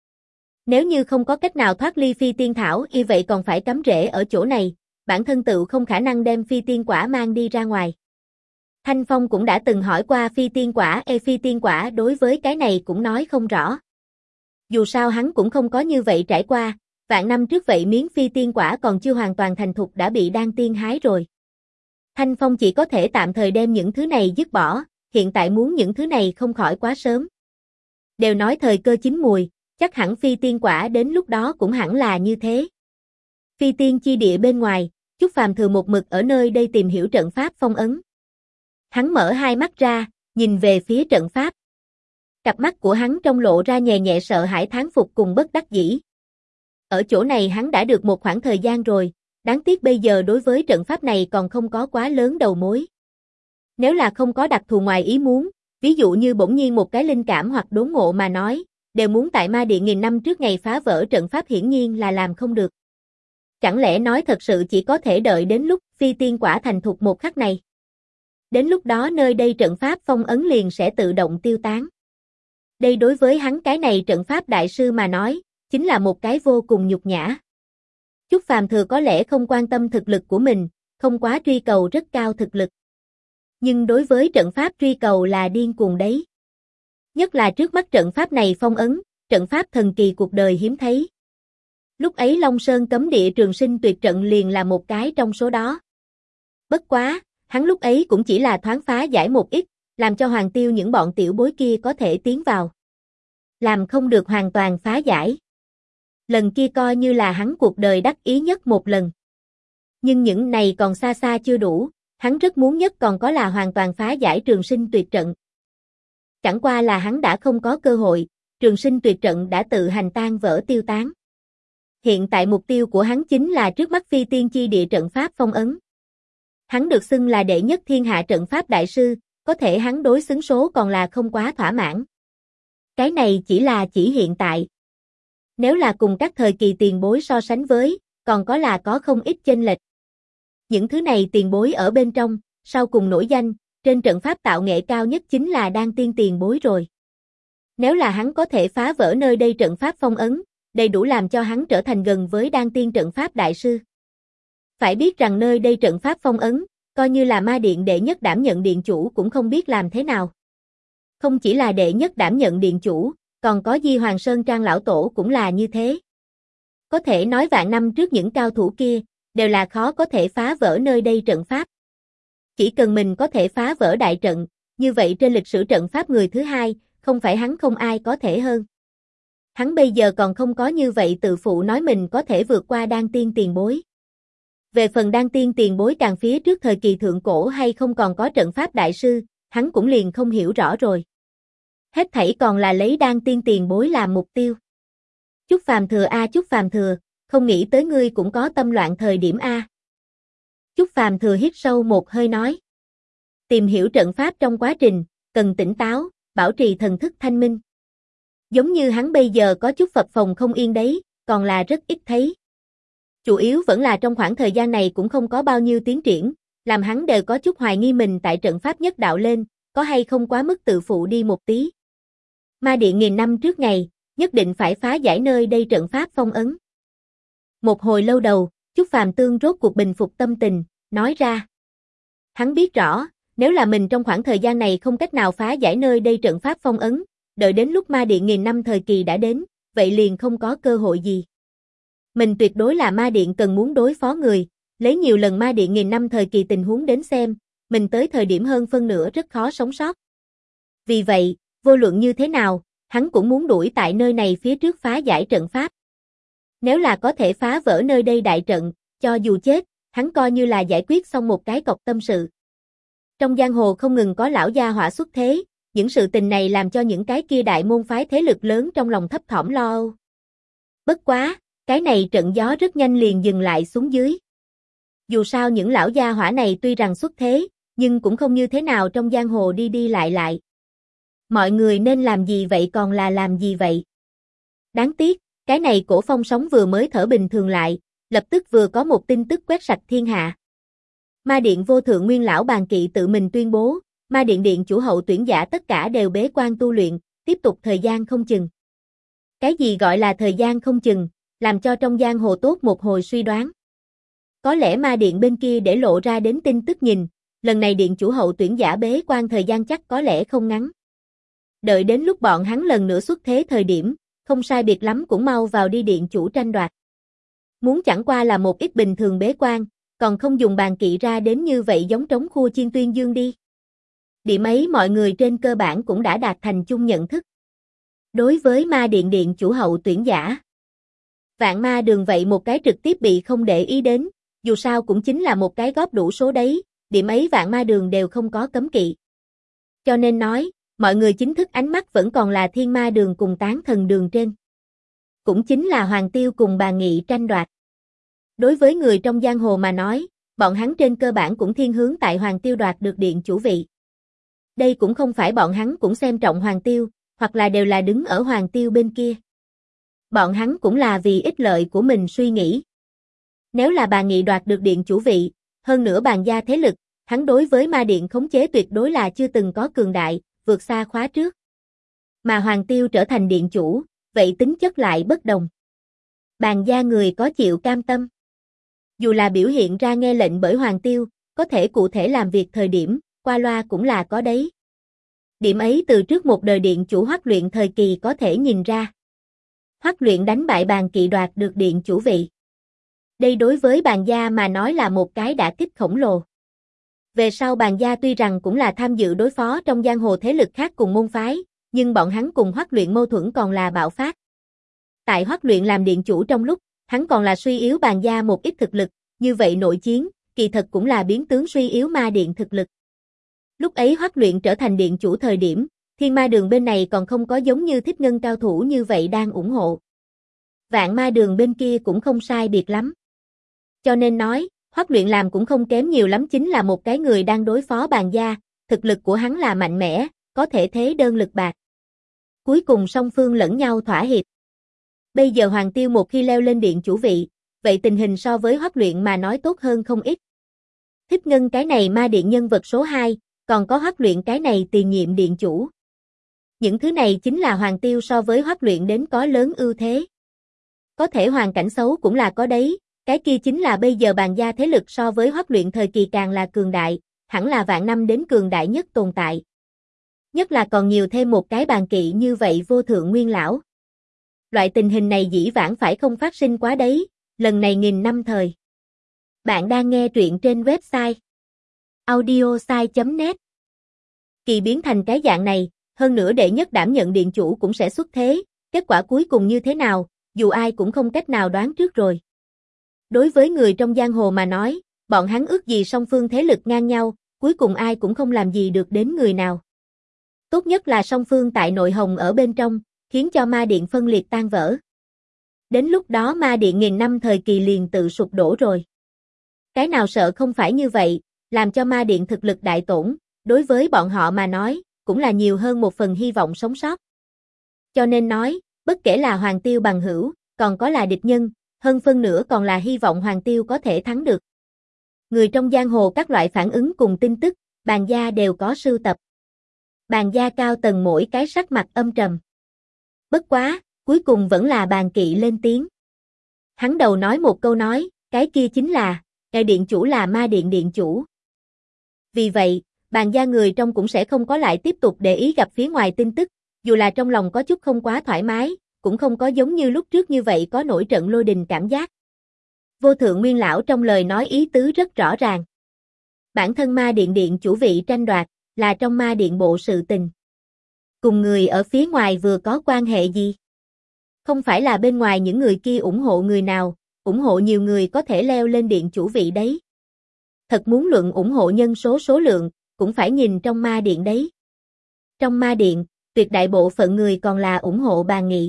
A: Nếu như không có cách nào thoát ly phi tiên thảo vậy còn phải cắm rễ ở chỗ này, bản thân tự không khả năng đem phi tiên quả mang đi ra ngoài. Thanh Phong cũng đã từng hỏi qua phi tiên quả đối với cái này cũng nói không rõ. Dù sao hắn cũng không có như vậy trải qua, vạn năm trước vậy miếng phi tiên quả còn chưa hoàn toàn thành thục đã bị đan tiên hái rồi. Thanh Phong chỉ có thể tạm thời đem những thứ này dứt bỏ, hiện tại muốn những thứ này không khỏi quá sớm. Đều nói thời cơ chín mùi, chắc hẳn phi tiên quả đến lúc đó cũng hẳn là như thế. Phi tiên chi địa bên ngoài, Chúc Phàm thừa một mực ở nơi đây tìm hiểu trận pháp phong ấn. Hắn mở hai mắt ra, nhìn về phía trận pháp. Cặp mắt của hắn trong lộ ra nhẹ nhẹ sợ hãi thán phục cùng bất đắc dĩ. Ở chỗ này hắn đã được một khoảng thời gian rồi, đáng tiếc bây giờ đối với trận pháp này còn không có quá lớn đầu mối. Nếu là không có đặc thù ngoài ý muốn, ví dụ như bỗng nhiên một cái linh cảm hoặc đốn ngộ mà nói, đều muốn tại Ma Điện nghìn năm trước ngày phá vỡ trận pháp hiển nhiên là làm không được. Chẳng lẽ nói thật sự chỉ có thể đợi đến lúc phi tiên quả thành thục một khắc này? Đến lúc đó nơi đây trận pháp phong ấn liền sẽ tự động tiêu tán. Đây đối với hắn cái này trận pháp đại sư mà nói, chính là một cái vô cùng nhục nhã. Chúc Phàm thừa có lẽ không quan tâm thực lực của mình, không quá truy cầu rất cao thực lực. Nhưng đối với trận pháp truy cầu là điên cuồng đấy. Nhất là trước mắt trận pháp này phong ấn, trận pháp thần kỳ cuộc đời hiếm thấy. Lúc ấy Long Sơn cấm địa trường sinh tuyệt trận liền là một cái trong số đó. Bất quá, hắn lúc ấy cũng chỉ là thoáng phá giải một ít, làm cho Hoàng Tiêu những bọn tiểu bối kia có thể tiến vào. Làm không được hoàn toàn phá giải. Lần kia coi như là hắn cuộc đời đắc ý nhất một lần. Nhưng những này còn xa xa chưa đủ, hắn rất muốn nhất còn có là hoàn toàn phá giải trường sinh tuyệt trận. Chẳng qua là hắn đã không có cơ hội, trường sinh tuyệt trận đã tự hành tan vỡ tiêu tán. Hiện tại mục tiêu của hắn chính là trước mắt phi tiên chi địa trận pháp phong ấn. Hắn được xưng là đệ nhất thiên hạ trận pháp đại sư, có thể hắn đối xứng số còn là không quá thỏa mãn. Cái này chỉ hiện tại. Nếu là cùng các thời kỳ tiền bối so sánh với, còn có không ít chênh lệch. Những thứ này tiền bối ở bên trong, sau cùng nổi danh, trên trận pháp tạo nghệ cao nhất chính là đan tiên tiền bối rồi. Nếu là hắn có thể phá vỡ nơi đây trận pháp phong ấn, đầy đủ làm cho hắn trở thành gần với đan tiên trận pháp đại sư. Phải biết rằng nơi đây trận pháp phong ấn, coi như là Ma Điện đệ nhất đảm nhận điện chủ cũng không biết làm thế nào. Không chỉ là đệ nhất đảm nhận điện chủ, còn có Di Hoàng Sơn Trang lão tổ cũng là như thế. Có thể nói vạn năm trước những cao thủ kia, đều là khó có thể phá vỡ nơi đây trận pháp. Chỉ cần mình có thể phá vỡ đại trận, như vậy trên lịch sử trận pháp người thứ hai, không phải hắn không ai có thể hơn. Hắn bây giờ còn không có như vậy tự phụ nói mình có thể vượt qua đan tiên tiền bối. Về phần đan tiên tiền bối càng phía trước thời kỳ thượng cổ hay không còn có trận pháp đại sư, hắn cũng liền không hiểu rõ rồi. Hết thảy còn là lấy đan tiên tiền bối làm mục tiêu. Chúc Phàm thừa Chúc Phàm thừa, không nghĩ tới ngươi cũng có tâm loạn thời điểm a. Chúc Phàm thừa hít sâu một hơi nói. Tìm hiểu trận pháp trong quá trình, cần tỉnh táo, bảo trì thần thức thanh minh. Giống như hắn bây giờ có chút phập phồng không yên đấy, còn là rất ít thấy. Chủ yếu vẫn là trong khoảng thời gian này cũng không có bao nhiêu tiến triển, làm hắn đều có chút hoài nghi mình tại trận pháp nhất đạo lên, có hay không quá mức tự phụ đi một tí. Ma điện nghìn năm trước ngày, nhất định phải phá giải nơi đây trận pháp phong ấn. Một hồi lâu đầu, Chúc Phàm Tương rốt cuộc bình phục tâm tình, nói ra. Hắn biết rõ, nếu là mình trong khoảng thời gian này không cách nào phá giải nơi đây trận pháp phong ấn, đợi đến lúc ma điện nghìn năm thời kỳ đã đến, vậy liền không có cơ hội gì. Mình tuyệt đối là ma điện cần muốn đối phó người, lấy nhiều lần ma điện nghìn năm thời kỳ tình huống đến xem, mình tới thời điểm hơn phân nửa rất khó sống sót. Vì vậy, vô luận như thế nào, hắn cũng muốn đuổi tại nơi này phía trước phá giải trận pháp. Nếu là có thể phá vỡ nơi đây đại trận, cho dù chết, hắn coi như là giải quyết xong một cái cọc tâm sự. Trong giang hồ không ngừng có lão gia họa xuất thế, những sự tình này làm cho những cái kia đại môn phái thế lực lớn trong lòng thấp thỏm lo âu. Bất quá, cái này trận gió rất nhanh liền dừng lại xuống dưới. Dù sao những lão gia hỏa này tuy rằng xuất thế, nhưng cũng không như thế nào trong giang hồ đi đi lại lại. Mọi người nên làm gì vậy còn là làm gì vậy? Đáng tiếc, cái này cổ phong sóng vừa mới thở bình thường lại, lập tức vừa có một tin tức quét sạch thiên hạ. Ma điện vô thượng nguyên lão Bàn Kỵ tự mình tuyên bố, ma điện điện chủ hậu tuyển giả tất cả đều bế quan tu luyện, tiếp tục thời gian không chừng. Cái gì gọi là thời gian không chừng, làm cho trong giang hồ tốt một hồi suy đoán. Có lẽ ma điện bên kia để lộ ra đến tin tức nhìn, lần này điện chủ hậu tuyển giả bế quan thời gian chắc có lẽ không ngắn. Đợi đến lúc bọn hắn lần nữa xuất thế thời điểm, không sai biệt lắm cũng mau vào đi điện chủ tranh đoạt. Muốn chẳng qua là một ít bình thường bế quan, còn không dùng Bàn Kỵ ra đến như vậy giống trống khua chiên tuyên dương đi. Điểm ấy mọi người trên cơ bản cũng đã đạt thành chung nhận thức. Đối với ma điện điện chủ hậu tuyển giả, Vạn Ma Đường vậy một cái trực tiếp bị không để ý đến, dù sao cũng chính là một cái góp đủ số đấy, điểm ấy Vạn Ma Đường đều không có cấm kỵ. Cho nên nói, mọi người chính thức ánh mắt vẫn còn là Thiên Ma Đường cùng Tán Thần Đường trên. Cũng chính là Hoàng Tiêu cùng Bà Nghị tranh đoạt. Đối với người trong giang hồ mà nói, bọn hắn trên cơ bản cũng thiên hướng tại Hoàng Tiêu đoạt được điện chủ vị. Đây cũng không phải bọn hắn cũng xem trọng Hoàng Tiêu, hoặc là đều là đứng ở Hoàng Tiêu bên kia. Bọn hắn cũng là vì ích lợi của mình suy nghĩ. Nếu là Bà Nghị đoạt được điện chủ vị, hơn nữa Bàn gia thế lực, hắn đối với ma điện khống chế tuyệt đối là chưa từng có cường đại, vượt xa khóa trước. Mà Hoàng Tiêu trở thành điện chủ, vậy tính chất lại bất đồng. Bàn gia người có chịu cam tâm. Dù là biểu hiện ra nghe lệnh bởi Hoàng Tiêu, có thể cụ thể làm việc thời điểm, qua loa cũng là có đấy. Điểm ấy từ trước một đời điện chủ Hoắc Luyện thời kỳ có thể nhìn ra. Hoắc Luyện đánh bại Bàn Kỵ đoạt được điện chủ vị. Đây đối với Bàn gia mà nói là một cái đả kích khổng lồ. Về sau Bàn gia tuy rằng cũng là tham dự đối phó trong giang hồ thế lực khác cùng môn phái, nhưng bọn hắn cùng Hoắc Luyện mâu thuẫn còn là bạo phát. Tại Hoắc Luyện làm điện chủ trong lúc, hắn còn là suy yếu Bàn gia một ít thực lực, như vậy nội chiến, kỳ thật cũng là biến tướng suy yếu ma điện thực lực. Lúc ấy Hoắc Luyện trở thành điện chủ thời điểm, Thiên Ma Đường bên này còn không có giống như Thích Ngân cao thủ như vậy đang ủng hộ. Vạn Ma Đường bên kia cũng không sai biệt lắm. Cho nên nói, Hoắc Luyện làm cũng không kém nhiều lắm, chính là một cái người đang đối phó Bàn gia, thực lực của hắn là mạnh mẽ, có thể thế đơn lực bạc. Cuối cùng song phương lẫn nhau thỏa hiệp. Bây giờ Hoàng Tiêu một khi leo lên điện chủ vị, vậy tình hình so với Hoắc Luyện mà nói tốt hơn không ít. Thích Ngân cái này ma điện nhân vật số 2, còn có Hoắc Luyện cái này tiền nhiệm điện chủ. Những thứ này chính là Hoàng Tiêu so với Hoắc Luyện đến có lớn ưu thế. Có thể hoàn cảnh xấu cũng là có đấy, cái kia chính là bây giờ Bàn gia thế lực so với Hoắc Luyện thời kỳ càng là cường đại, hẳn là vạn năm đến cường đại nhất tồn tại. Nhất là còn nhiều thêm một cái Bàn Kỵ như vậy vô thượng nguyên lão. Loại tình hình này dĩ vãng phải không phát sinh quá đấy, lần này nghìn năm thời. Bạn đang nghe truyện trên website audiosai.net. Kỳ biến thành cái dạng này, hơn nữa đệ nhất đảm nhận điện chủ cũng sẽ xuất thế, kết quả cuối cùng như thế nào, dù ai cũng không cách nào đoán trước rồi. Đối với người trong giang hồ mà nói, bọn hắn ước gì song phương thế lực ngang nhau, cuối cùng ai cũng không làm gì được đến người nào. Tốt nhất là song phương tại nội hồng ở bên trong, khiến cho ma điện phân liệt tan vỡ. Đến lúc đó ma điện nghìn năm thời kỳ liền tự sụp đổ rồi. Cái nào sợ không phải như vậy, làm cho ma điện thực lực đại tổn, đối với bọn họ mà nói, cũng là nhiều hơn một phần hy vọng sống sót. Cho nên nói, bất kể là Hoàng Tiêu bằng hữu, còn có là địch nhân, hơn phân nửa còn là hy vọng Hoàng Tiêu có thể thắng được. Người trong giang hồ các loại phản ứng cùng tin tức, Bàn gia đều có sưu tập. Bàn gia cao tầng mỗi cái sắc mặt âm trầm. Bất quá, cuối cùng vẫn là Bàn Kỵ lên tiếng. Hắn đầu nói một câu nói, cái kia chính là, ngài điện chủ là ma điện điện chủ. Vì vậy, Bàn gia người trong cũng sẽ không có lại tiếp tục để ý gặp phía ngoài tin tức, dù là trong lòng có chút không quá thoải mái, cũng không có giống như lúc trước như vậy có nổi trận lôi đình cảm giác. Vô Thượng Nguyên lão trong lời nói ý tứ rất rõ ràng. Bản thân ma điện điện chủ vị tranh đoạt, là trong ma điện bộ sự tình. Cùng người ở phía ngoài vừa có quan hệ gì? Không phải là bên ngoài những người kia ủng hộ người nào, ủng hộ nhiều người có thể leo lên điện chủ vị đấy. Thật muốn luận ủng hộ nhân số lượng, cũng phải nhìn trong ma điện đấy. Trong ma điện, tuyệt đại bộ phận người còn là ủng hộ Bàn Nghị.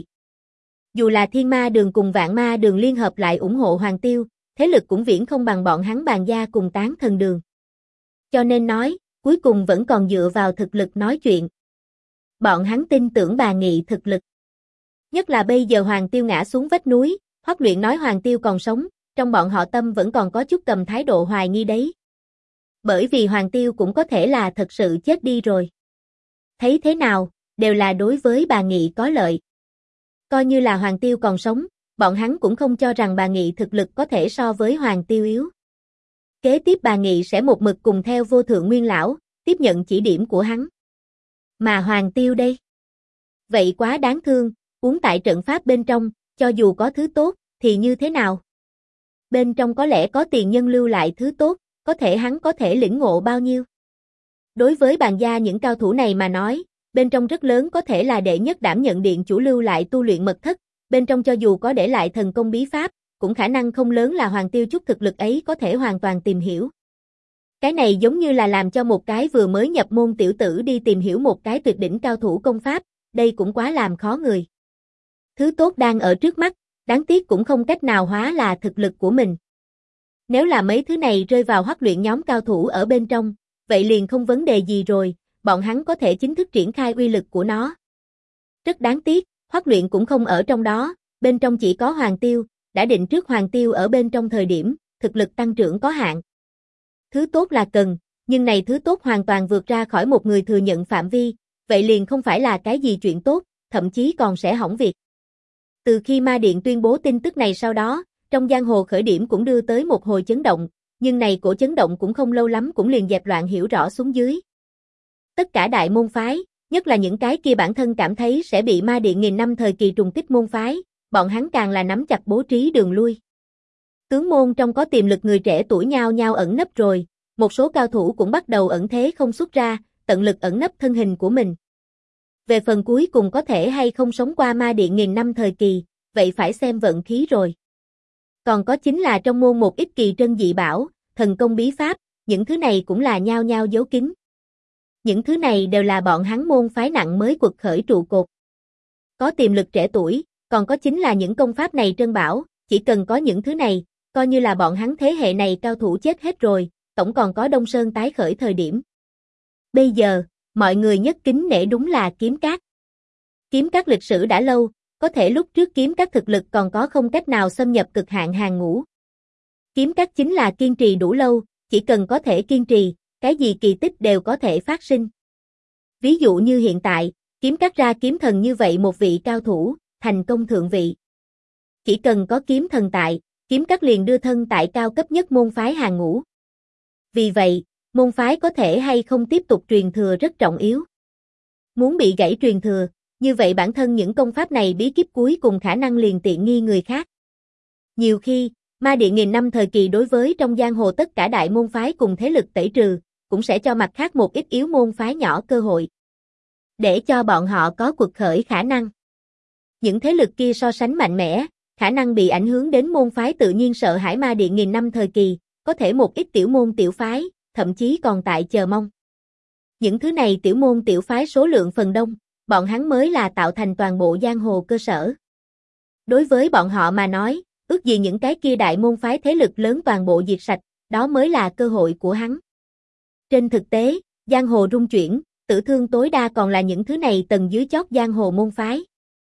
A: Dù là Thiên Ma Đường cùng Vạn Ma Đường liên hợp lại ủng hộ Hoàng Tiêu, thế lực cũng viễn không bằng bọn hắn Bàn gia cùng Tán Thần Đường. Cho nên nói, cuối cùng vẫn còn dựa vào thực lực nói chuyện. Bọn hắn tin tưởng Bàn Nghị thực lực. Nhất là bây giờ Hoàng Tiêu ngã xuống vách núi, Hoắc Luyện nói Hoàng Tiêu còn sống, trong bọn họ tâm vẫn còn có chút cầm thái độ hoài nghi đấy. Bởi vì Hoàng Tiêu cũng có thể là thật sự chết đi rồi. Thấy thế nào, đều là đối với Bàn Nghị có lợi. Coi như là Hoàng Tiêu còn sống, bọn hắn cũng không cho rằng Bàn Nghị thực lực có thể so với Hoàng Tiêu yếu. Kế tiếp Bàn Nghị sẽ một mực cùng theo Vô Thượng Nguyên lão, tiếp nhận chỉ điểm của hắn. Mà Hoàng Tiêu đây? Vậy quá đáng thương, uống tại trận pháp bên trong, cho dù có thứ tốt, thì như thế nào? Bên trong có lẽ có tiền nhân lưu lại thứ tốt, có thể hắn có thể lĩnh ngộ bao nhiêu? Đối với Bàn gia những cao thủ này mà nói, bên trong rất lớn có thể là đệ nhất đảm nhận điện chủ lưu lại tu luyện mật thất, bên trong cho dù có để lại thần công bí pháp, cũng khả năng không lớn là Hoàng Tiêu chút thực lực ấy có thể hoàn toàn tìm hiểu. Cái này giống như là làm cho một cái vừa mới nhập môn tiểu tử đi tìm hiểu một cái tuyệt đỉnh cao thủ công pháp, đây cũng quá làm khó người. Thứ tốt đang ở trước mắt, đáng tiếc cũng không cách nào hóa là thực lực của mình. Nếu là mấy thứ này rơi vào Hoắc Luyện nhóm cao thủ ở bên trong, vậy liền không vấn đề gì rồi, bọn hắn có thể chính thức triển khai uy lực của nó. Rất đáng tiếc, Hoắc Luyện cũng không ở trong đó, bên trong chỉ có Hoàng Tiêu, đã định trước Hoàng Tiêu ở bên trong thời điểm, thực lực tăng trưởng có hạn. Thứ tốt là cần, nhưng này thứ tốt hoàn toàn vượt ra khỏi một người thừa nhận phạm vi, vậy liền không phải là cái gì chuyện tốt, thậm chí còn sẽ hỏng việc. Từ khi Ma Điện tuyên bố tin tức này sau đó, trong giang hồ khởi điểm cũng đưa tới một hồi chấn động, nhưng này cổ chấn động cũng không lâu lắm cũng liền dẹp loạn hiểu rõ xuống dưới. Tất cả đại môn phái, nhất là những cái kia bản thân cảm thấy sẽ bị Ma Điện nghìn năm thời kỳ trùng kích môn phái, bọn hắn càng là nắm chặt bố trí đường lui. Tướng môn trong có tiềm lực người trẻ tuổi nhao nhao ẩn nấp rồi, một số cao thủ cũng bắt đầu ẩn thế không xuất ra, tận lực ẩn nấp thân hình của mình. Về phần cuối cùng có thể hay không sống qua Ma Điện nghìn năm thời kỳ, vậy phải xem vận khí rồi. Còn có chính là trong môn một ít kỳ trân dị bảo, thần công bí pháp, những thứ này cũng là nhao nhao giấu kín. Những thứ này đều là bọn hắn môn phái nặng mới quật khởi trụ cột. Có tiềm lực trẻ tuổi, còn có chính là những công pháp này trân bảo, chỉ cần có những thứ này, coi như là bọn hắn thế hệ này cao thủ chết hết rồi, tổng còn có Đông Sơn tái khởi thời điểm. Bây giờ, mọi người nhất kính nể đúng là kiếm các. Kiếm các lịch sử đã lâu, có thể lúc trước kiếm các thực lực còn có không cách nào xâm nhập cực hạn hàng ngũ. Kiếm các chính là kiên trì đủ lâu, chỉ cần có thể kiên trì, cái gì kỳ tích đều có thể phát sinh. Ví dụ như hiện tại, kiếm các ra kiếm thần như vậy một vị cao thủ, thành công thượng vị. Chỉ cần có kiếm thần tại, kiếm các liền đưa thân tại cao cấp nhất môn phái hàng ngũ. Vì vậy, môn phái có thể hay không tiếp tục truyền thừa rất trọng yếu. Muốn bị gãy truyền thừa, như vậy bản thân những công pháp này bí kíp cuối cùng khả năng liền tiện nghi người khác. Nhiều khi, Ma Điện nghìn năm thời kỳ đối với trong giang hồ tất cả đại môn phái cùng thế lực tẩy trừ, cũng sẽ cho mặt khác một ít yếu môn phái nhỏ cơ hội. Để cho bọn họ có cuộc khởi khả năng. Những thế lực kia so sánh mạnh mẽ, khả năng bị ảnh hưởng đến môn phái tự nhiên sợ hãi Ma Điện nghìn năm thời kỳ, có thể một ít tiểu môn tiểu phái, thậm chí còn tại chờ mong. Những thứ này tiểu môn tiểu phái số lượng phần đông, bọn hắn mới là tạo thành toàn bộ giang hồ cơ sở. Đối với bọn họ mà nói, ước gì những cái kia đại môn phái thế lực lớn toàn bộ diệt sạch, đó mới là cơ hội của hắn. Trên thực tế, giang hồ rung chuyển, tử thương tối đa còn là những thứ này tầng dưới chót giang hồ môn phái.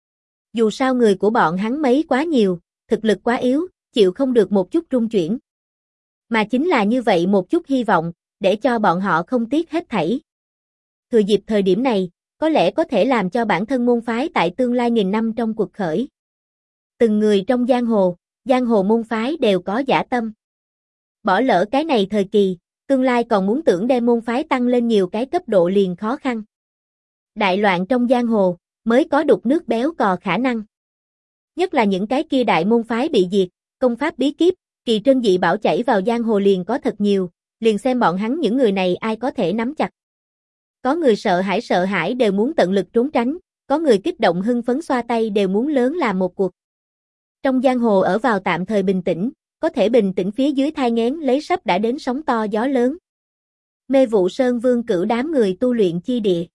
A: Dù sao người của bọn hắn mấy quá nhiều, thực lực quá yếu, chịu không được một chút rung chuyển. Mà chính là như vậy một chút hy vọng, để cho bọn họ không tiếc hết thảy. thừa dịp thời điểm này, có lẽ có thể làm cho bản thân môn phái tại tương lai nghìn năm trong cuộc khởi. Từng người trong giang hồ môn phái đều có dã tâm. Bỏ lỡ cái này thời kỳ, tương lai còn muốn tưởng đem môn phái tăng lên nhiều cái cấp độ liền khó khăn. Đại loạn trong giang hồ, mới có đục nước béo cò khả năng. Nhất là những cái kia đại môn phái bị diệt, công pháp bí kíp, kỳ trân dị bảo chảy vào giang hồ liền có thật nhiều, liền xem bọn hắn những người này ai có thể nắm chặt. Có người sợ hãi đều muốn tận lực trốn tránh, có người kích động hưng phấn xoa tay đều muốn lớn làm một cuộc. Trong giang hồ ở vào tạm thời bình tĩnh, có thể bình tĩnh phía dưới thai nghén lấy sắp đã đến sóng to gió lớn. Mê Vụ Sơn Vương cử đám người tu luyện chi địa.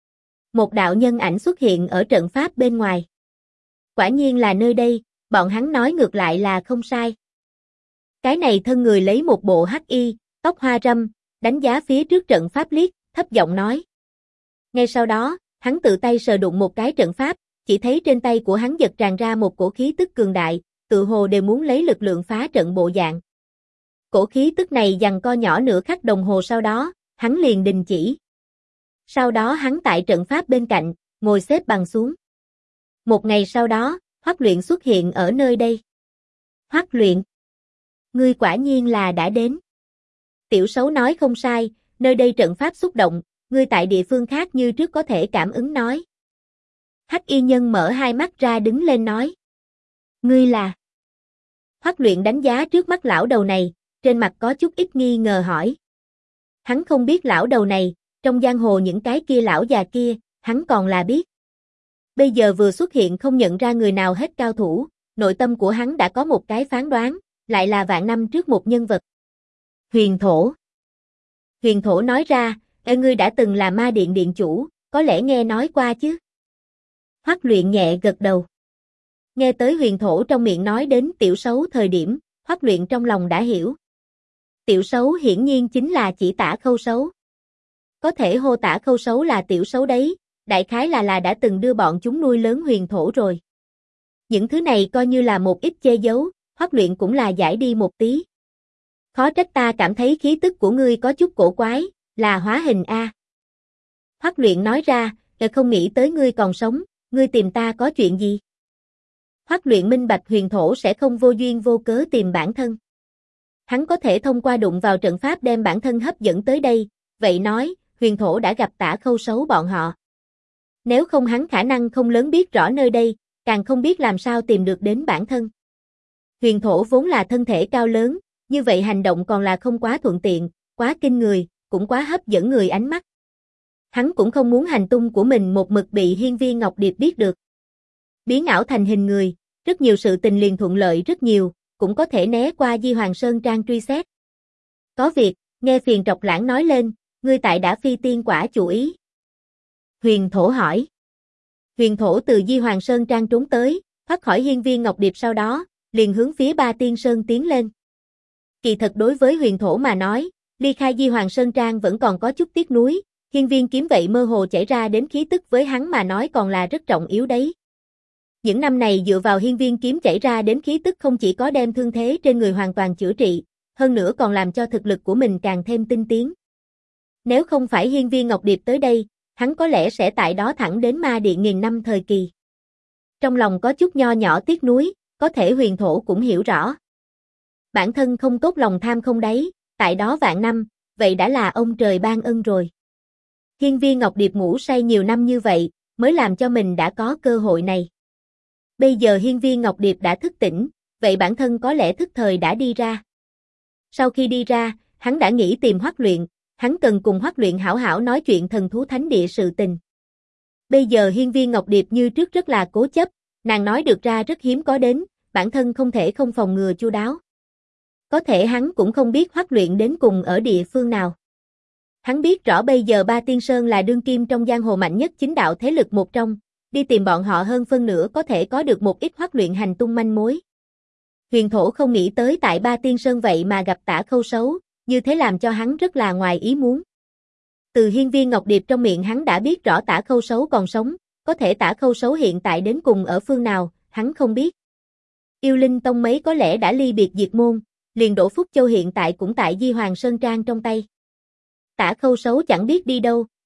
A: Một đạo nhân ảnh xuất hiện ở trận pháp bên ngoài. Quả nhiên là nơi đây, bọn hắn nói ngược lại là không sai. Cái này thân người lấy một bộ hắc y, tóc hoa râm, đánh giá phía trước trận pháp liếc, thấp giọng nói. Ngay sau đó, hắn tự tay sờ đụng một cái trận pháp, chỉ thấy trên tay của hắn giật tràn ra một cổ khí tức cường đại, tự hồ đều muốn lấy lực lượng phá trận bộ dạng. Cổ khí tức này giằng co nhỏ nửa khắc đồng hồ sau đó, hắn liền đình chỉ. Sau đó hắn tại trận pháp bên cạnh, ngồi xếp bằng xuống. Một ngày sau đó, Hoắc Luyện xuất hiện ở nơi đây. Hoắc Luyện, ngươi quả nhiên là đã đến. Tiểu Sấu nói không sai, nơi đây trận pháp xúc động, ngươi tại địa phương khác như trước có thể cảm ứng nói. Hắc y nhân mở hai mắt ra đứng lên nói. Ngươi là? Hoắc Luyện đánh giá trước mắt lão đầu này, trên mặt có chút ít nghi ngờ hỏi. Hắn không biết lão đầu này, trong giang hồ những cái kia lão già kia, hắn còn là biết. Bây giờ vừa xuất hiện không nhận ra người nào hết cao thủ, nội tâm của hắn đã có một cái phán đoán, lại là vạn năm trước một nhân vật. Huyền Thổ. Huyền Thổ nói ra, ngươi đã từng là ma điện điện chủ, có lẽ nghe nói qua chứ? Hoắc Luyện nhẹ gật đầu. Nghe tới Huyền Thổ trong miệng nói đến Tiểu Sấu thời điểm, Hoắc Luyện trong lòng đã hiểu. Tiểu Sấu hiển nhiên chính là chỉ Tả Khâu Sấu. Có thể hô Tả Khâu Sấu là Tiểu Sấu đấy, đại khái là đã từng đưa bọn chúng nuôi lớn Huyền Thổ rồi. Những thứ này coi như là một ít che giấu, Hoắc Luyện cũng là giải đi một tí. Khó trách ta cảm thấy khí tức của ngươi có chút cổ quái, là hóa hình a. Hoắc Luyện nói ra, không nghĩ tới ngươi còn sống, ngươi tìm ta có chuyện gì? Hoắc Luyện minh bạch Huyền Thổ sẽ không vô duyên vô cớ tìm bản thân. Hắn có thể thông qua đụng vào trận pháp đem bản thân hấp dẫn tới đây, vậy nói, Huyền Thổ đã gặp Tả Khâu Sấu bọn họ. Nếu không hắn khả năng không lớn biết rõ nơi đây, càng không biết làm sao tìm được đến bản thân. Huyền Thổ vốn là thân thể cao lớn, như vậy hành động còn là không quá thuận tiện, quá kinh người, cũng quá hấp dẫn người ánh mắt. Hắn cũng không muốn hành tung của mình một mực bị Hiên Viên Ngọc Điệp biết được. Biến ảo thành hình người, rất nhiều sự tình liền thuận lợi rất nhiều, cũng có thể né qua Di Hoàng Sơn Trang truy xét. Có việc, nghe Phiền Trọc Lãng nói lên, ngươi tại đã phi tiên quả chủ ý. Huyền Thổ hỏi. Huyền Thổ từ Di Hoàng Sơn Trang trốn tới, thoát khỏi Hiên Viên Ngọc Điệp sau đó, liền hướng phía Ba Tiên Sơn tiến lên. Kỳ thật đối với Huyền Thổ mà nói, ly khai Di Hoàng Sơn Trang vẫn còn có chút tiếc nuối, Hiên Viên kiếm vậy mơ hồ chảy ra đến khí tức với hắn mà nói còn là rất trọng yếu đấy. Những năm này dựa vào Hiên Viên kiếm chảy ra đến khí tức không chỉ có đem thương thế trên người hoàn toàn chữa trị, hơn nữa còn làm cho thực lực của mình càng thêm tinh tiến. Nếu không phải Hiên Viên Ngọc Điệp tới đây, hắn có lẽ sẽ tại đó thẳng đến ma điện nghìn năm thời kỳ. Trong lòng có chút nho nhỏ tiếc nuối, có thể Huyền Thổ cũng hiểu rõ. Bản thân không tốt lòng tham không đáy, tại đó vạn năm, vậy đã là ông trời ban ân rồi. Hiên Viên Ngọc Điệp ngủ say nhiều năm như vậy, mới làm cho mình đã có cơ hội này. Bây giờ Hiên Viên Ngọc Điệp đã thức tỉnh, vậy bản thân có lẽ thức thời đã đi ra. Sau khi đi ra, hắn đã nghĩ tìm Hoắc Luyện, hắn cần cùng Hoắc Luyện hảo hảo nói chuyện thần thú thánh địa sự tình. Bây giờ Hiên Viên Ngọc Điệp như trước rất là cố chấp, nàng nói được ra rất hiếm có đến, bản thân không thể không phòng ngừa chu đáo. Có thể hắn cũng không biết Hoắc Luyện đến cùng ở địa phương nào. Hắn biết rõ bây giờ Ba Tiên Sơn là đương kim trong giang hồ mạnh nhất chính đạo thế lực một trong, đi tìm bọn họ hơn phân nửa có thể có được một ít Hoắc Luyện hành tung manh mối. Huyền Thổ không nghĩ tới tại Ba Tiên Sơn vậy mà gặp Tả Khâu Sấu, như thế làm cho hắn rất là ngoài ý muốn. Từ Hiên Viên Ngọc Điệp trong miệng hắn đã biết rõ Tả Khâu Sấu còn sống, có thể Tả Khâu Sấu hiện tại đến cùng ở phương nào, hắn không biết. Yêu Linh Tông mấy có lẽ đã ly biệt diệt môn, liền Đỗ Phúc Châu hiện tại cũng tại Di Hoàng Sơn Trang trong tay. Tả Khâu Sấu chẳng biết đi đâu,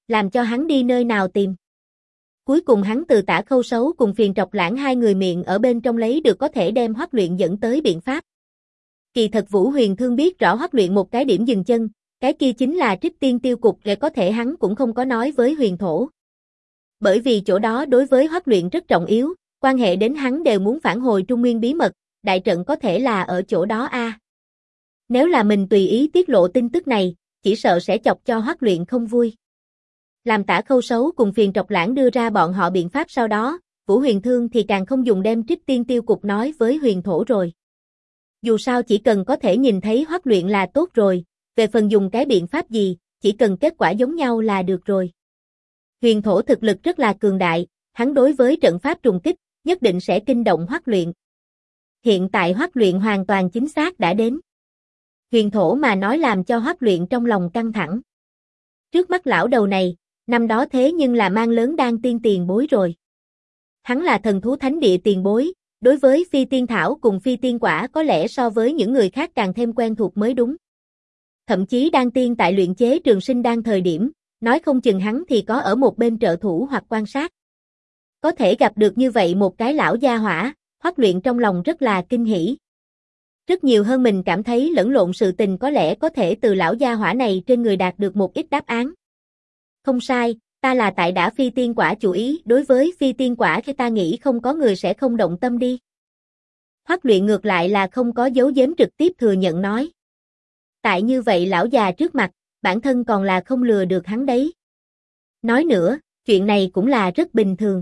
A: Làm cho hắn đi nơi nào tìm. Cuối cùng hắn từ Tả Khâu Sấu cùng Phiền Trọc Lãng hai người miệng ở bên trong lấy được có thể đem Hoắc Luyện dẫn tới biện pháp. Kỳ thật Vũ Huyền Thương biết rõ Hoắc Luyện một cái điểm dừng chân, cái kia chính là Trích Tiên Tiêu Cục, để có thể hắn cũng không có nói với Huyền Thổ. Bởi vì chỗ đó đối với Hoắc Luyện rất trọng yếu, quan hệ đến hắn đều muốn phản hồi Trung Nguyên bí mật, đại trận có thể là ở chỗ đó a. Nếu là mình tùy ý tiết lộ tin tức này, chỉ sợ sẽ chọc cho Hoắc Luyện không vui. Làm Tả Khâu Sấu cùng Phiền Trọc Lãng đưa ra bọn họ biện pháp sau đó, Vũ Huyền Thương thì càng không dùng đem Trích Tiên Tiêu Cục nói với Huyền Thổ rồi. Dù sao chỉ cần có thể nhìn thấy Hoắc Luyện là tốt rồi, về phần dùng cái biện pháp gì, chỉ cần kết quả giống nhau là được rồi. Huyền Thổ thực lực rất là cường đại, hắn đối với trận pháp trùng kích, nhất định sẽ kinh động Hoắc Luyện. Hiện tại Hoắc Luyện hoàn toàn chính xác đã đến. Huyền Thổ mà nói làm cho Hoắc Luyện trong lòng căng thẳng. Trước mắt lão đầu này, năm đó thế nhưng là mang lớn đan tiên tiền bối rồi. Hắn là thần thú thánh địa tiền bối, đối với phi tiên thảo cùng phi tiên quả có lẽ so với những người khác càng thêm quen thuộc mới đúng. Thậm chí đan tiên tại luyện chế trường sinh đan thời điểm, nói không chừng hắn thì có ở một bên trợ thủ hoặc quan sát. Có thể gặp được như vậy một cái lão gia hỏa, Hoắc Luyện trong lòng rất là kinh hỉ. Rất nhiều hơn mình cảm thấy lẫn lộn sự tình có lẽ có thể từ lão gia hỏa này trên người đạt được một ít đáp án. Không sai, ta là tại đã phi tiên quả chủ ý, đối với phi tiên quả khi ta nghĩ không có người sẽ không động tâm đi. Hoắc Luyện ngược lại là không có giấu giếm trực tiếp thừa nhận nói. Tại như vậy lão già trước mặt, bản thân còn là không lừa được hắn đấy. Nói nữa, chuyện này cũng là rất bình thường.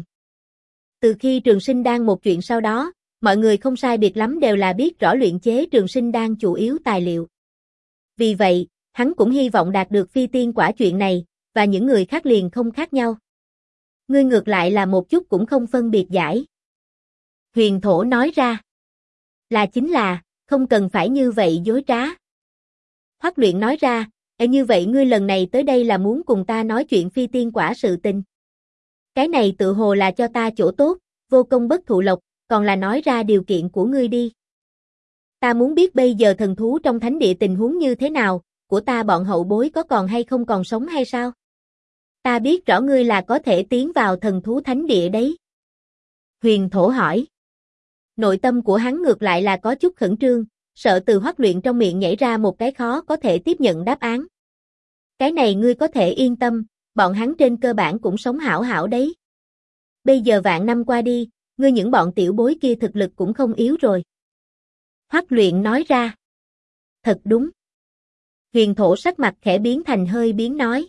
A: Từ khi trường sinh đan một chuyện sau đó, mọi người không sai biệt lắm đều là biết rõ luyện chế trường sinh đan chủ yếu tài liệu. Vì vậy, hắn cũng hy vọng đạt được phi tiên quả chuyện này, và những người khác liền không khác nhau. Ngươi ngược lại là một chút cũng không phân biệt giải. Huyền Thổ nói ra. Là chính là, không cần phải như vậy dối trá. Hoắc Luyện nói ra, như vậy ngươi lần này tới đây là muốn cùng ta nói chuyện phi tiên quả sự tình. Cái này tự hồ là cho ta chỗ tốt, vô công bất thụ lộc, còn là nói ra điều kiện của ngươi đi. Ta muốn biết bây giờ thần thú trong thánh địa tình huống như thế nào, của ta bọn hậu bối có còn hay không còn sống hay sao? Ta biết rõ ngươi là có thể tiến vào thần thú thánh địa đấy. Huyền Thổ hỏi. Nội tâm của hắn ngược lại là có chút khẩn trương, sợ từ Hoắc Luyện trong miệng nhảy ra một cái khó có thể tiếp nhận đáp án. Cái này ngươi có thể yên tâm, bọn hắn trên cơ bản cũng sống hảo hảo đấy. Bây giờ vạn năm qua đi, ngươi những bọn tiểu bối kia thực lực cũng không yếu rồi. Hoắc Luyện nói ra. Thật đúng. Huyền Thổ sắc mặt khẽ biến thành hơi biến nói.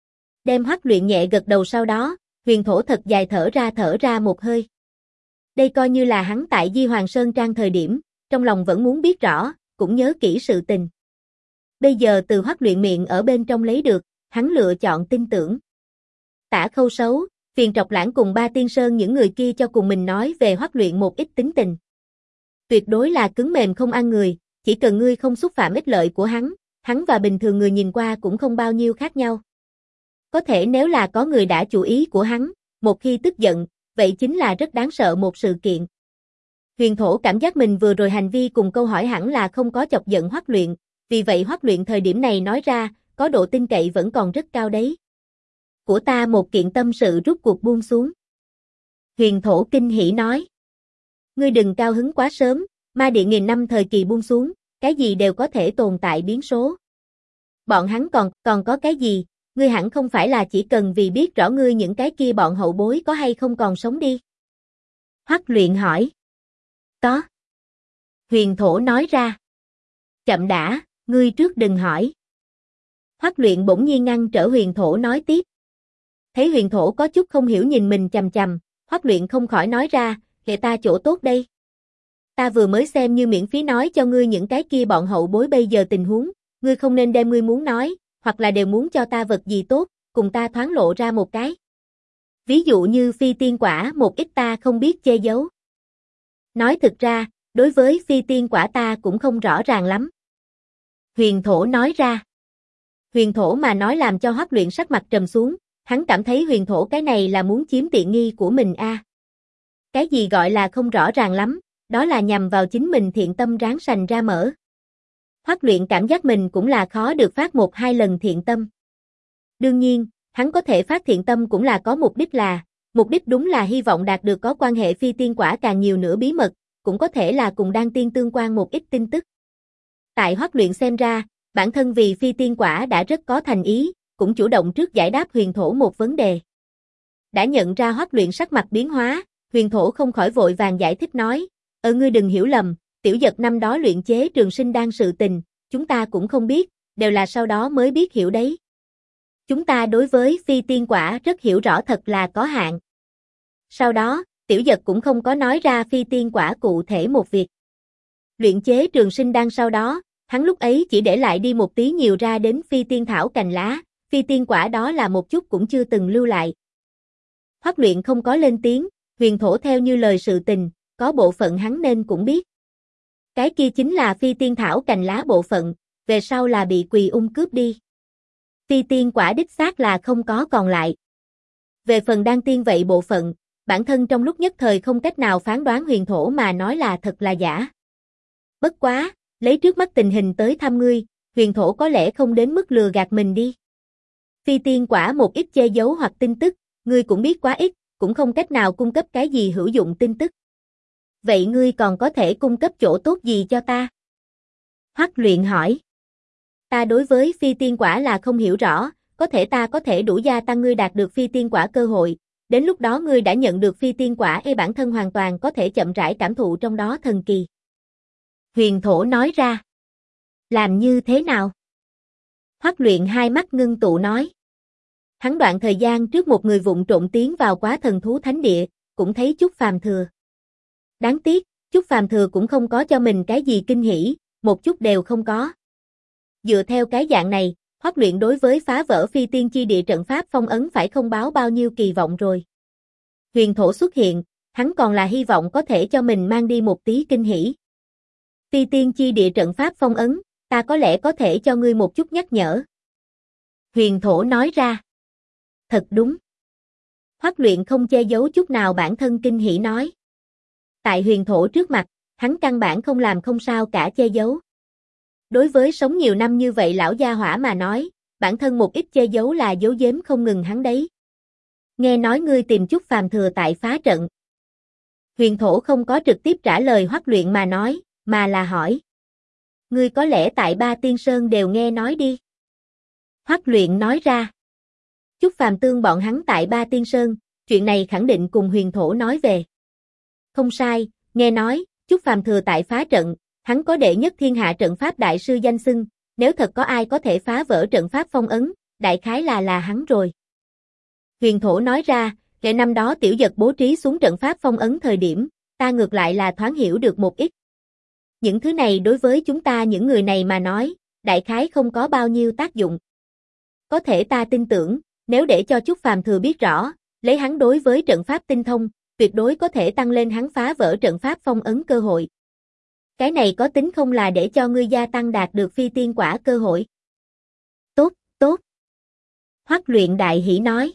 A: Đem Hoắc Luyện nhẹ gật đầu sau đó, Huyền Thổ thật dài thở ra một hơi. Đây coi như là hắn tại Di Hoàng Sơn Trang thời điểm, trong lòng vẫn muốn biết rõ, cũng nhớ kỹ sự tình. Bây giờ từ Hoắc Luyện miệng ở bên trong lấy được, hắn lựa chọn tin tưởng. Tả Khâu Sấu, Phiền Trọc Lãng cùng Ba Tiên Sơn những người kia cho cùng mình nói về Hoắc Luyện một ít tính tình. Tuyệt đối là cứng mềm không ăn người, chỉ cần ngươi không xúc phạm ích lợi của hắn và bình thường người nhìn qua cũng không bao nhiêu khác nhau. Có thể nếu là có người đã chủ ý của hắn, một khi tức giận, vậy chính là rất đáng sợ một sự kiện. Huyền Thổ cảm giác mình vừa rồi hành vi cùng câu hỏi hẳn là không có chọc giận Hoắc Luyện, vì vậy Hoắc Luyện thời điểm này nói ra, có độ tin cậy vẫn còn rất cao đấy. Của ta một kiện tâm sự rút cuộc buông xuống. Huyền Thổ kinh hỉ nói. Ngươi đừng cao hứng quá sớm, ma địa nghìn năm thời kỳ buông xuống, cái gì đều có thể tồn tại biến số. Bọn hắn còn có cái gì, ngươi hẳn không phải là chỉ cần vì biết rõ ngươi những cái kia bọn hậu bối có hay không còn sống đi. Hoắc Luyện hỏi. Có. Huyền Thổ nói ra. Chậm đã, ngươi trước đừng hỏi. Hoắc Luyện bỗng nhiên ngăn trở Huyền Thổ nói tiếp. Thấy Huyền Thổ có chút không hiểu nhìn mình chằm chằm, Hoắc Luyện không khỏi nói ra, hệ ta chỗ tốt đây. Ta vừa mới xem như miễn phí nói cho ngươi những cái kia bọn hậu bối bây giờ tình huống, ngươi không nên đem ngươi muốn nói, hoặc là đều muốn cho ta vật gì tốt, cùng ta thoáng lộ ra một cái. Ví dụ như phi tiên quả một ít ta không biết che giấu. Nói thực ra, đối với phi tiên quả ta cũng không rõ ràng lắm. Huyền Thổ nói ra. Huyền Thổ mà nói làm cho Hoắc Luyện sắc mặt trầm xuống, hắn cảm thấy Huyền Thổ cái này là muốn chiếm tiện nghi của mình a. Cái gì gọi là không rõ ràng lắm, đó là nhằm vào chính mình thiện tâm ráng sành ra mở. Hoắc Luyện cảm giác mình cũng là khó được phát một hai lần thiện tâm. Đương nhiên, hắn có thể phát thiện tâm cũng là có mục đích đúng là hy vọng đạt được có quan hệ phi tiên quả càng nhiều nữa bí mật, cũng có thể là cùng đan tiên tương quan một ít tin tức. Tại Hoắc Luyện xem ra, bản thân vì phi tiên quả đã rất có thành ý, cũng chủ động trước giải đáp Huyền Thổ một vấn đề. Đã nhận ra Hoắc Luyện sắc mặt biến hóa, Huyền Thổ không khỏi vội vàng giải thích nói, ngươi đừng hiểu lầm, tiểu giật năm đó luyện chế trường sinh đan sự tình, chúng ta cũng không biết, đều là sau đó mới biết hiểu đấy. Chúng ta đối với phi tiên quả rất hiểu rõ thật là có hạn. Sau đó, tiểu giật cũng không có nói ra phi tiên quả cụ thể một việc. Luyện chế trường sinh đan sau đó, hắn lúc ấy chỉ để lại đi một tí nhiều ra đến phi tiên thảo cành lá, phi tiên quả đó là một chút cũng chưa từng lưu lại. Hoắc Luyện không có lên tiếng, Huyền Thổ theo như lời sự tình, có bộ phận hắn nên cũng biết. Cái kia chính là phi tiên thảo cành lá bộ phận, về sau là bị Quỳ Ung cướp đi. Phi tiên quả đích xác là không có còn lại. Về phần đan tiên vậy bộ phận, bản thân trong lúc nhất thời không cách nào phán đoán Huyền Thổ mà nói là thật là giả. Bất quá, lấy trước mắt tình hình tới thăm ngươi, Huyền Thổ có lẽ không đến mức lừa gạt mình đi. Phi tiên quả một ít che giấu hoặc tin tức, ngươi cũng biết quá ít, cũng không cách nào cung cấp cái gì hữu dụng tin tức. Vậy ngươi còn có thể cung cấp chỗ tốt gì cho ta? Hoắc Luyện hỏi. Ta đối với phi tiên quả là không hiểu rõ, ta có thể đủ gia tăng ngươi đạt được phi tiên quả cơ hội, đến lúc đó ngươi đã nhận được phi tiên quả bản thân hoàn toàn có thể chậm rãi cảm thụ trong đó thần kỳ. Huyền Thổ nói ra. Làm như thế nào? Hoắc Luyện hai mắt ngưng tụ nói. Hắn đoạn thời gian trước một người vụng trộm tiến vào Quá Thần Thú Thánh Địa, cũng thấy Chúc Phàm Thừa. Đáng tiếc, Chúc Phàm Thừa cũng không có cho mình cái gì kinh hỉ, một chút đều không có. Dựa theo cái dạng này, Hoắc Luyện đối với phá vỡ phi tiên chi địa trận pháp phong ấn phải không báo bao nhiêu kỳ vọng rồi. Huyền Thổ xuất hiện, hắn còn là hy vọng có thể cho mình mang đi một tí kinh hỉ. Phi tiên chi địa trận pháp phong ấn, ta có lẽ có thể cho ngươi một chút nhắc nhở. Huyền Thổ nói ra. Thật đúng. Hoắc Luyện không che giấu chút nào bản thân kinh hỉ nói. Tại Huyền Thổ trước mặt, hắn căn bản không làm không sao cả che giấu. Đối với sống nhiều năm như vậy lão gia hỏa mà nói, bản thân một ít che giấu là giấu giếm không ngừng hắn đấy. Nghe nói ngươi tìm Chúc Phàm Thừa tại phá trận. Huyền Thổ không có trực tiếp trả lời Hoắc Luyện mà nói, mà là hỏi. Ngươi có lẽ tại Ba Tiên Sơn đều nghe nói đi. Hoắc Luyện nói ra. Chúc Phàm Tương bọn hắn tại Ba Tiên Sơn, chuyện này khẳng định cùng Huyền Thổ nói về. Không sai, nghe nói, Chúc Phàm Thừa tại phá trận, hắn có đệ nhất thiên hạ trận pháp đại sư danh xưng, nếu thật có ai có thể phá vỡ trận pháp phong ấn, đại khái là hắn rồi. Huyền Thổ nói ra, kể năm đó tiểu giật bố trí xuống trận pháp phong ấn thời điểm, ta ngược lại là thoáng hiểu được một ít. Những thứ này đối với chúng ta những người này mà nói, đại khái không có bao nhiêu tác dụng. Có thể ta tin tưởng, nếu để cho Chúc Phàm Thừa biết rõ, lấy hắn đối với trận pháp tinh thông, tuyệt đối có thể tăng lên hắn phá vỡ trận pháp phong ấn cơ hội. Cái này có tính không là để cho ngươi gia tăng đạt được phi tiên quả cơ hội? Tốt, tốt. Hoắc Luyện đại hỉ nói.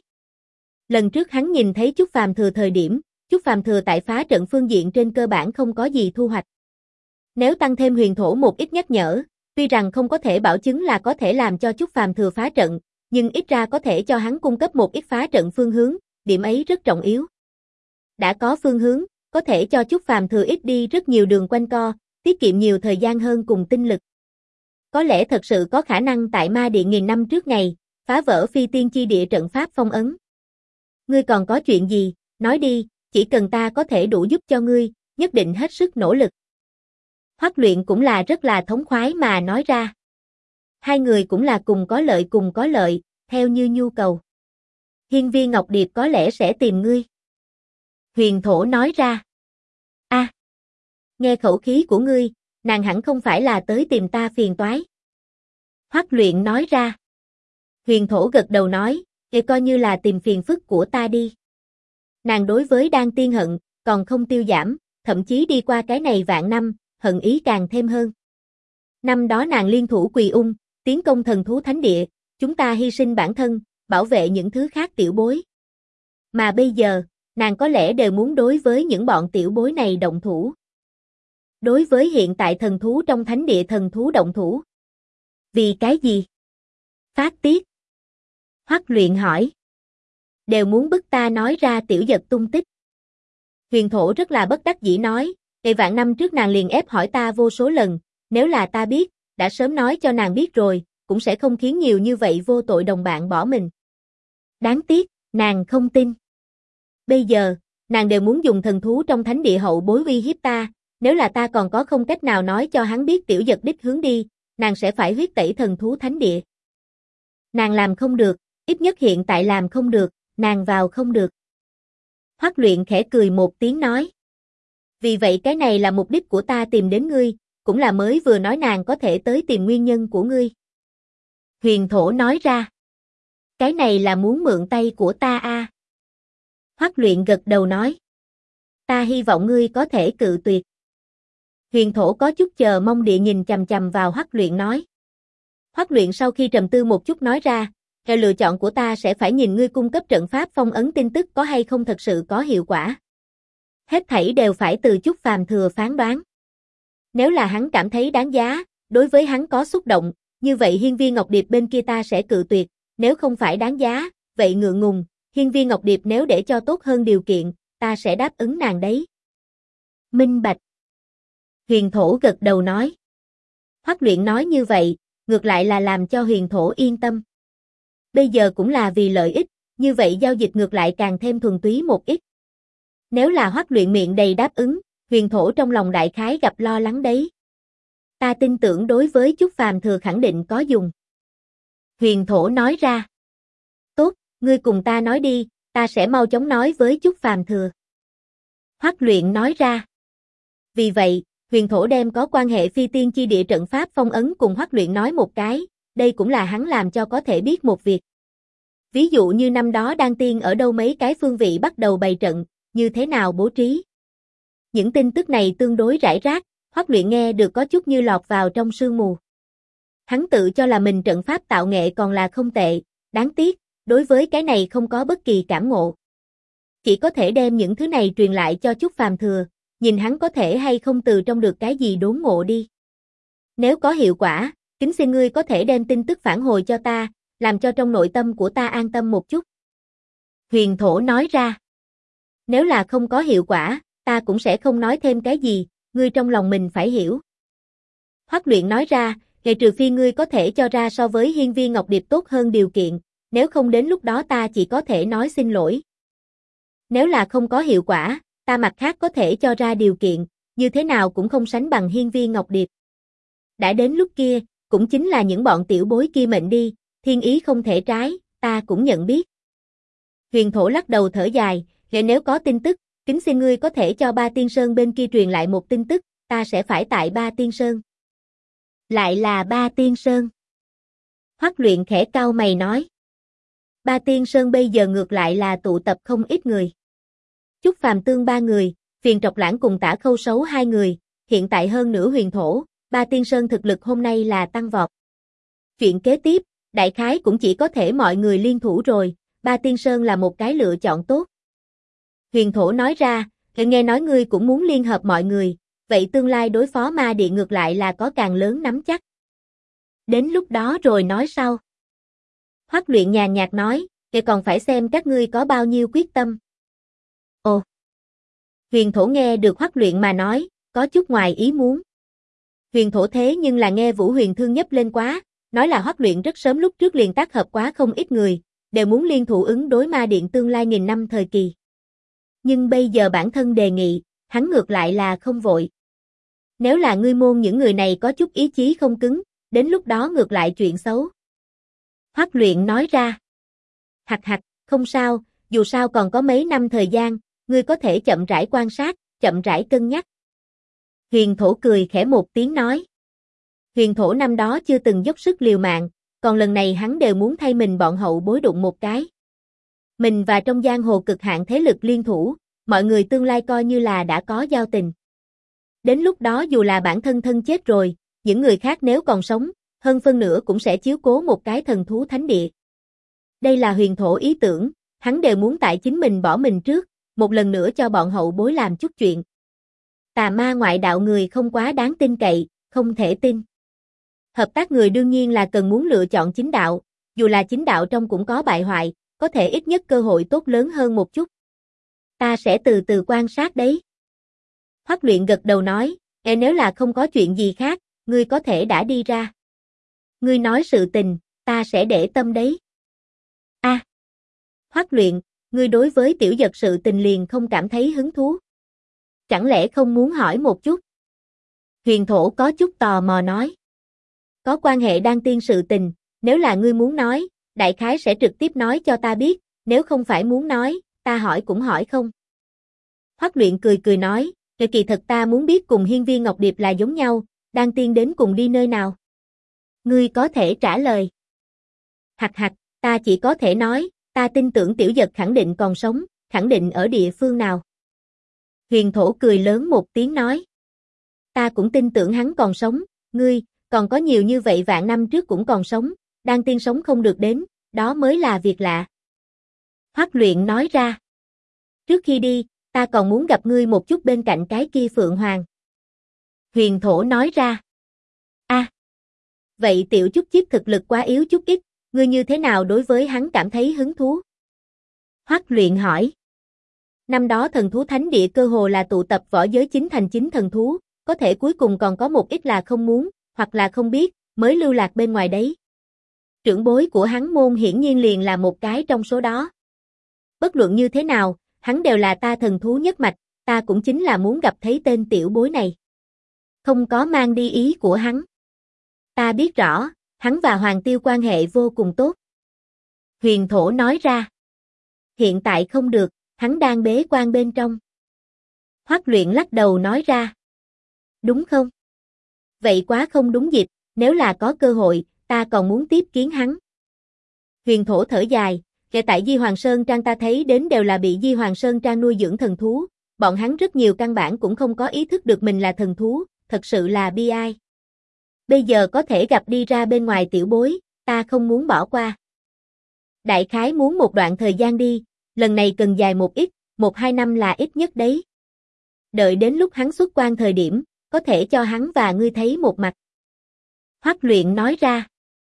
A: Lần trước hắn nhìn thấy Chúc Phàm Thừa thời điểm, Chúc Phàm Thừa tại phá trận phương diện trên cơ bản không có gì thu hoạch. Nếu tăng thêm Huyền Thổ một ít nhắc nhở, tuy rằng không có thể bảo chứng là có thể làm cho Chúc Phàm Thừa phá trận, nhưng ít ra có thể cho hắn cung cấp một ít phá trận phương hướng, điểm ấy rất trọng yếu. Đã có phương hướng, có thể cho Chúc Phàm Thừa ít đi rất nhiều đường quanh co, tiết kiệm nhiều thời gian hơn cùng tinh lực. Có lẽ thật sự có khả năng tại Ma Điện nghìn năm trước ngày, phá vỡ phi tiên chi địa trận pháp phong ấn. Ngươi còn có chuyện gì, nói đi, chỉ cần ta có thể đủ giúp cho ngươi, nhất định hết sức nỗ lực. Hoắc Luyện cũng là rất là thống khoái mà nói ra. Hai người cũng là cùng có lợi, theo như nhu cầu. Hiên Viên Ngọc Điệp có lẽ sẽ tìm ngươi. Huyền Thổ nói ra. A, nghe khẩu khí của ngươi, nàng hẳn không phải là tới tìm ta phiền toái. Hoắc Luyện nói ra. Huyền Thổ gật đầu nói, vậy coi như là tìm phiền phức của ta đi. Nàng đối với Đan Tiên hận, còn không tiêu giảm, thậm chí đi qua cái này vạn năm, hận ý càng thêm hơn. Năm đó nàng liên thủ Quỳ Ung, tiến công Thần Thú Thánh Địa, chúng ta hy sinh bản thân, bảo vệ những thứ khác tiểu bối. Mà bây giờ, nàng có lẽ đều muốn đối với những bọn tiểu bối này động thủ. Đối với hiện tại thần thú trong thánh địa thần thú động thủ. Vì cái gì? Phát tiết. Hoắc Luyện hỏi. Đều muốn bức ta nói ra Tiểu Dật tung tích. Huyền Thổ rất là bất đắc dĩ nói, vạn năm trước nàng liền ép hỏi ta vô số lần, nếu là ta biết, đã sớm nói cho nàng biết rồi, cũng sẽ không khiến nhiều như vậy vô tội đồng bạn bỏ mình. Đáng tiếc, nàng không tin. Bây giờ, nàng đều muốn dùng thần thú trong thánh địa hậu bối uy hiếp ta, nếu là ta còn có không cách nào nói cho hắn biết Tiểu Dật đích hướng đi, nàng sẽ phải huyết tẩy thần thú thánh địa. Nàng làm không được, ít nhất hiện tại làm không được, nàng vào không được. Hoắc Luyện khẽ cười một tiếng nói. Vì vậy cái này là mục đích của ta tìm đến ngươi, cũng là mới vừa nói nàng có thể tới tìm nguyên nhân của ngươi. Huyền Thổ nói ra. Cái này là muốn mượn tay của ta a. Hoắc Luyện gật đầu nói. Ta hy vọng ngươi có thể cự tuyệt. Huyền Thổ có chút chờ mong địa nhìn chằm chằm vào Hoắc Luyện nói. Hoắc Luyện sau khi trầm tư một chút nói ra, lựa chọn của ta sẽ phải nhìn ngươi cung cấp trận pháp phong ấn tin tức có hay không thật sự có hiệu quả. Hết thảy đều phải từ Chúc Phàm Thừa phán đoán. Nếu là hắn cảm thấy đáng giá, đối với hắn có xúc động, như vậy Hiên Viên Ngọc Điệp bên kia ta sẽ cự tuyệt, nếu không phải đáng giá, vậy ngượng ngùng, Hiên Viên Ngọc Điệp nếu để cho tốt hơn điều kiện, ta sẽ đáp ứng nàng đấy. Minh bạch. Huyền Thổ gật đầu nói. Hoắc Luyện nói như vậy, ngược lại là làm cho Huyền Thổ yên tâm. Bây giờ cũng là vì lợi ích, như vậy giao dịch ngược lại càng thêm thuần túy một ít. Nếu là Hoắc Luyện miệng đầy đáp ứng, Huyền Thổ trong lòng đại khái gặp lo lắng đấy. Ta tin tưởng đối với Chúc Phàm Thừa khẳng định có dùng. Huyền Thổ nói ra. Tốt, ngươi cùng ta nói đi, ta sẽ mau chóng nói với Chúc Phàm Thừa. Hoắc Luyện nói ra. Vì vậy, Huyền Thổ đem có quan hệ phi tiên chi địa trận pháp phong ấn cùng Hoắc Luyện nói một cái, đây cũng là hắn làm cho có thể biết một việc. Ví dụ như năm đó Đan Tiên ở đâu mấy cái phương vị bắt đầu bày trận, như thế nào bố trí. Những tin tức này tương đối rải rác, Hoắc Luyện nghe được có chút như lọt vào trong sương mù. Hắn tự cho là mình trận pháp tạo nghệ còn là không tệ, đáng tiếc, đối với cái này không có bất kỳ cảm ngộ. Chỉ có thể đem những thứ này truyền lại cho Chúc Phàm Thừa, nhìn hắn có thể hay không từ trong được cái gì đốn ngộ đi. Nếu có hiệu quả, kính xin ngươi có thể đem tin tức phản hồi cho ta, làm cho trong nội tâm của ta an tâm một chút. Huyền Thổ nói ra. Nếu là không có hiệu quả, ta cũng sẽ không nói thêm cái gì, ngươi trong lòng mình phải hiểu. Hoắc Luyện nói ra, trừ phi ngươi có thể cho ra so với Hiên Viên Ngọc Điệp tốt hơn điều kiện, nếu không đến lúc đó ta chỉ có thể nói xin lỗi. Nếu là không có hiệu quả, ta mặt khác có thể cho ra điều kiện, như thế nào cũng không sánh bằng Hiên Viên Ngọc Điệp. Đã đến lúc kia, cũng chính là những bọn tiểu bối kia mệnh đi, thiên ý không thể trái, ta cũng nhận biết. Huyền Thổ lắc đầu thở dài, nếu có tin tức, kính xin ngươi có thể cho Ba Tiên Sơn bên kia truyền lại một tin tức, ta sẽ phải tại Ba Tiên Sơn. Lại là Ba Tiên Sơn. Hoắc Luyện khẽ cau mày nói. Ba Tiên Sơn bây giờ ngược lại là tụ tập không ít người. Chúc Phàm Tương 3 người, Phiền Trọc Lãng cùng Tả Khâu Sấu 2 người, hiện tại hơn nửa Huyền Thổ, Ba Tiên Sơn thực lực hôm nay là tăng vọt. Chuyện kế tiếp, đại khái cũng chỉ có thể mọi người liên thủ rồi, Ba Tiên Sơn là một cái lựa chọn tốt. Huyền Thổ nói ra, nghe nói ngươi cũng muốn liên hợp mọi người, vậy tương lai đối phó ma địa ngược lại là có càng lớn nắm chắc. Đến lúc đó rồi nói sau. Hoắc Luyện nhàn nhạt nói, còn phải xem các ngươi có bao nhiêu quyết tâm. Ồ! Huyền Thổ nghe được Hoắc Luyện mà nói, có chút ngoài ý muốn. Huyền Thổ thế nhưng là nghe Vũ Huyền Thương nhấp lên quá, nói là Hoắc Luyện rất sớm lúc trước liền tác hợp quá không ít người, đều muốn liên thủ ứng đối ma điện tương lai nghìn năm thời kỳ. Nhưng bây giờ bản thân đề nghị, hắn ngược lại là không vội. Nếu là ngươi môn những người này có chút ý chí không cứng, đến lúc đó ngược lại chuyện xấu. Hoắc Luyện nói ra. Hặc hặc, không sao, dù sao còn có mấy năm thời gian, ngươi có thể chậm rãi quan sát, chậm rãi cân nhắc. Huyền Thổ cười khẽ một tiếng nói. Huyền Thổ năm đó chưa từng dốc sức liều mạng, còn lần này hắn đều muốn thay mình bọn hậu bối đụng một cái. Mình và trong giang hồ cực hạn thế lực liên thủ, mọi người tương lai coi như là đã có giao tình. Đến lúc đó dù là bản thân thân chết rồi, những người khác nếu còn sống, hơn phân nửa cũng sẽ chiếu cố một cái thần thú thánh địa. Đây là Huyền Thổ ý tưởng, hắn đều muốn tại chính mình bỏ mình trước, một lần nữa cho bọn hậu bối làm chút chuyện. Tà ma ngoại đạo người không quá đáng tin cậy, không thể tin. Hợp tác người đương nhiên là cần muốn lựa chọn chính đạo, dù là chính đạo trong cũng có bại hoại, có thể ít nhất cơ hội tốt lớn hơn một chút. Ta sẽ từ từ quan sát đấy. Hoắc Luyện gật đầu nói, nếu là không có chuyện gì khác, ngươi có thể đã đi ra. Ngươi nói sự tình, ta sẽ để tâm đấy. Hoắc Luyện, ngươi đối với tiểu giật sự tình liền không cảm thấy hứng thú. Chẳng lẽ không muốn hỏi một chút? Huyền Thổ có chút tò mò nói. Có quan hệ đan tiên sự tình, nếu là ngươi muốn nói, đại khái sẽ trực tiếp nói cho ta biết, nếu không phải muốn nói, ta hỏi cũng hỏi không. Hoắc Luyện cười cười nói, kỳ thật ta muốn biết cùng Hiên Viên Ngọc Điệp là giống nhau, đan tiên đến cùng đi nơi nào. Ngươi có thể trả lời. Hặc hặc, ta chỉ có thể nói, ta tin tưởng tiểu giật khẳng định còn sống, khẳng định ở địa phương nào. Huyền Thổ cười lớn một tiếng nói. Ta cũng tin tưởng hắn còn sống, ngươi, còn có nhiều như vậy vạn năm trước cũng còn sống, đan tiên sống không được đến, đó mới là việc lạ. Hoắc Luyện nói ra. Trước khi đi, ta còn muốn gặp ngươi một chút bên cạnh cái kia Phượng Hoàng. Huyền Thổ nói ra. Vậy tiểu chút chíp thực lực quá yếu chút ít, ngươi như thế nào đối với hắn cảm thấy hứng thú? Hoắc Luyện hỏi. Năm đó thần thú thánh địa cơ hồ là tụ tập võ giới chính thành chính thần thú, có thể cuối cùng còn có một ít là không muốn, hoặc là không biết, mới lưu lạc bên ngoài đấy. Trưởng bối của hắn môn hiển nhiên liền là một cái trong số đó. Bất luận như thế nào, hắn đều là ta thần thú nhất mạch, ta cũng chính là muốn gặp thấy tên tiểu bối này. Không có mang đi ý của hắn. Ta biết rõ, hắn và Hoàng Tiêu quan hệ vô cùng tốt. Huyền Thổ nói ra. Hiện tại không được, hắn đang bế quan bên trong. Hoắc Luyện lắc đầu nói ra. Đúng không? Vậy quá không đúng dịp, nếu là có cơ hội, ta còn muốn tiếp kiến hắn. Huyền Thổ thở dài, kể tại Di Hoàng Sơn Trang ta thấy đến đều là bị Di Hoàng Sơn Trang nuôi dưỡng thần thú, bọn hắn rất nhiều căn bản cũng không có ý thức được mình là thần thú, thật sự là bi ai. Bây giờ có thể gặp đi ra bên ngoài tiểu bối, ta không muốn bỏ qua. Đại khái muốn một đoạn thời gian đi, lần này cần dài một ít, 1-2 năm là ít nhất đấy. Đợi đến lúc hắn xuất quan thời điểm, có thể cho hắn và ngươi thấy một mặt. Hoắc Luyện nói ra.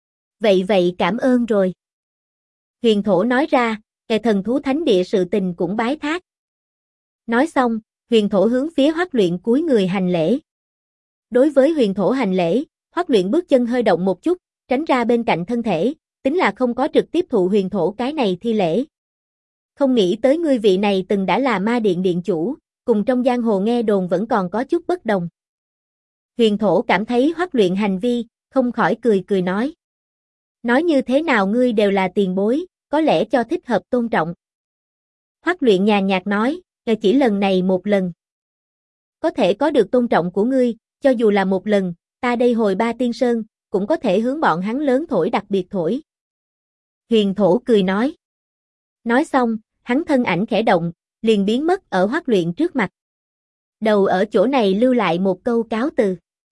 A: Vậy cảm ơn rồi. Huyền Thổ nói ra, thần thú thánh địa sự tình cũng bái thác. Nói xong, Huyền Thổ hướng phía Hoắc Luyện cúi người hành lễ. Đối với Huyền Thổ hành lễ, Hoắc Luyện bước chân hơi động một chút, tránh ra bên cạnh thân thể, tính là không có trực tiếp thụ Huyền Thổ cái này thi lễ. Không nghĩ tới ngươi vị này từng đã là ma điện điện chủ, cùng trong giang hồ nghe đồn vẫn còn có chút bất đồng. Huyền Thổ cảm thấy Hoắc Luyện hành vi, không khỏi cười cười nói. Nói như thế nào ngươi đều là tiền bối, có lẽ cho thích hợp tôn trọng. Hoắc Luyện nhàn nhạt nói, chỉ lần này một lần. Có thể có được tôn trọng của ngươi, cho dù là một lần, ta đây hồi Ba Tiên Sơn, cũng có thể hướng bọn hắn lớn thổi đặc biệt thổi. Huyền Thổ cười nói. Nói xong, hắn thân ảnh khẽ động, liền biến mất ở Hoắc Luyện trước mặt. Đầu ở chỗ này lưu lại một câu cáo từ.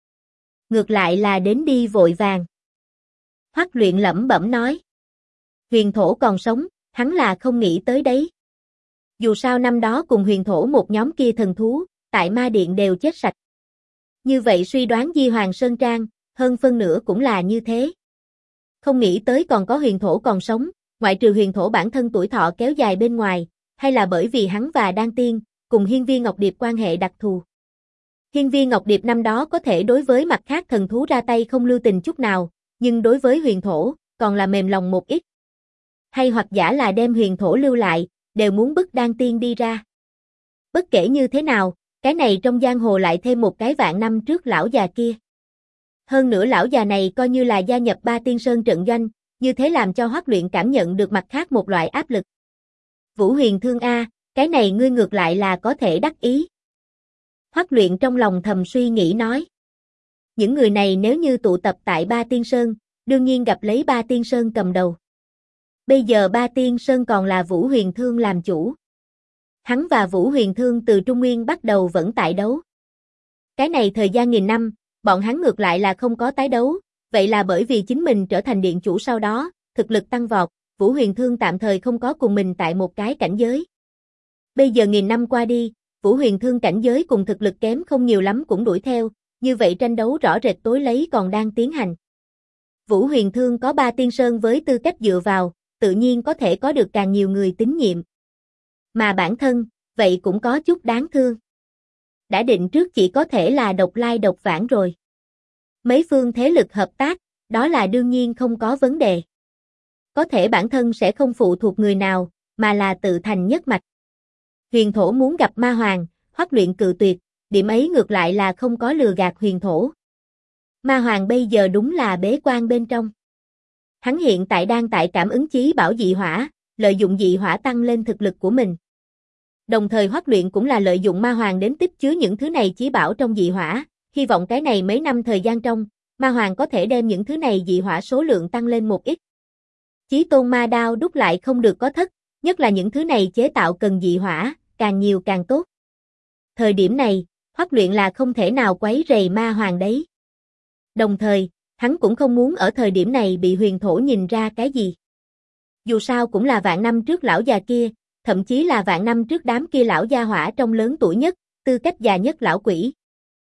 A: Ngược lại là đến đi vội vàng. Hoắc Luyện lẩm bẩm nói. Huyền Thổ còn sống, hắn là không nghĩ tới đấy. Dù sao năm đó cùng Huyền Thổ một nhóm kia thần thú, tại ma điện đều chết sạch. Như vậy suy đoán Di Hoàng Sơn Trang, hơn phân nửa cũng là như thế. Không nghĩ tới còn có Huyền Thổ còn sống, ngoại trừ Huyền Thổ bản thân tuổi thọ kéo dài bên ngoài, hay là bởi vì hắn và Đan Tiên, cùng Hiên Viên Ngọc Điệp quan hệ đặc thù. Hiên Viên Ngọc Điệp năm đó có thể đối với mặt khác thần thú ra tay không lưu tình chút nào, nhưng đối với Huyền Thổ, còn là mềm lòng một ít. Hay hoặc giả là đem Huyền Thổ lưu lại, đều muốn bức Đan Tiên đi ra. Bất kể như thế nào, cái này trong giang hồ lại thêm một cái vạn năm trước lão già kia. Hơn nữa lão già này coi như là gia nhập Ba Tiên Sơn trận doanh, như thế làm cho Hoắc Luyện cảm nhận được mặt khác một loại áp lực. Vũ Huyền Thương A, cái này ngươi ngược lại là có thể đắc ý. Hoắc Luyện trong lòng thầm suy nghĩ nói. Những người này nếu như tụ tập tại Ba Tiên Sơn, đương nhiên gặp lấy Ba Tiên Sơn cầm đầu. Bây giờ Ba Tiên Sơn còn là Vũ Huyền Thương làm chủ. Hắn và Vũ Huyền Thương từ Trung Nguyên bắt đầu vẫn tại đấu. Cái này thời gian nghìn năm, bọn hắn ngược lại là không có tái đấu, vậy là bởi vì chính mình trở thành điện chủ sau đó, thực lực tăng vọt, Vũ Huyền Thương tạm thời không có cùng mình tại một cái cảnh giới. Bây giờ nghìn năm qua đi, Vũ Huyền Thương cảnh giới cùng thực lực kém không nhiều lắm cũng đuổi theo, như vậy tranh đấu rõ rệt tối lấy còn đang tiến hành. Vũ Huyền Thương có 3 tiên sơn với tư cách dựa vào, tự nhiên có thể có được càng nhiều người tín nhiệm. Mà bản thân, vậy cũng có chút đáng thương. Đã định trước chỉ có thể là độc lai độc vãng rồi. Mấy phương thế lực hợp tác, đó là đương nhiên không có vấn đề. Có thể bản thân sẽ không phụ thuộc người nào, mà là tự thành nhất mạch. Huyền Thổ muốn gặp Ma Hoàng, Hoắc Luyện cự tuyệt, điểm ấy ngược lại là không có lừa gạt Huyền Thổ. Ma Hoàng bây giờ đúng là bế quan bên trong. Hắn hiện tại đang tại cảm ứng chí bảo dị hỏa, lợi dụng dị hỏa tăng lên thực lực của mình. Đồng thời Hoắc Luyện cũng là lợi dụng Ma Hoàng đến tích chứa những thứ này chí bảo trong dị hỏa, hy vọng cái này mấy năm thời gian trong, Ma Hoàng có thể đem những thứ này dị hỏa số lượng tăng lên một ít. Chí tôn ma đao đúc lại không được có thất, nhất là những thứ này chế tạo cần dị hỏa, càng nhiều càng tốt. Thời điểm này, Hoắc Luyện là không thể nào quấy rầy Ma Hoàng đấy. Đồng thời, hắn cũng không muốn ở thời điểm này bị Huyền Thổ nhìn ra cái gì. Dù sao cũng là vạn năm trước lão già kia, thậm chí là vạn năm trước đám kia lão gia hỏa trong lớn tuổi nhất, tư cách già nhất lão quỷ.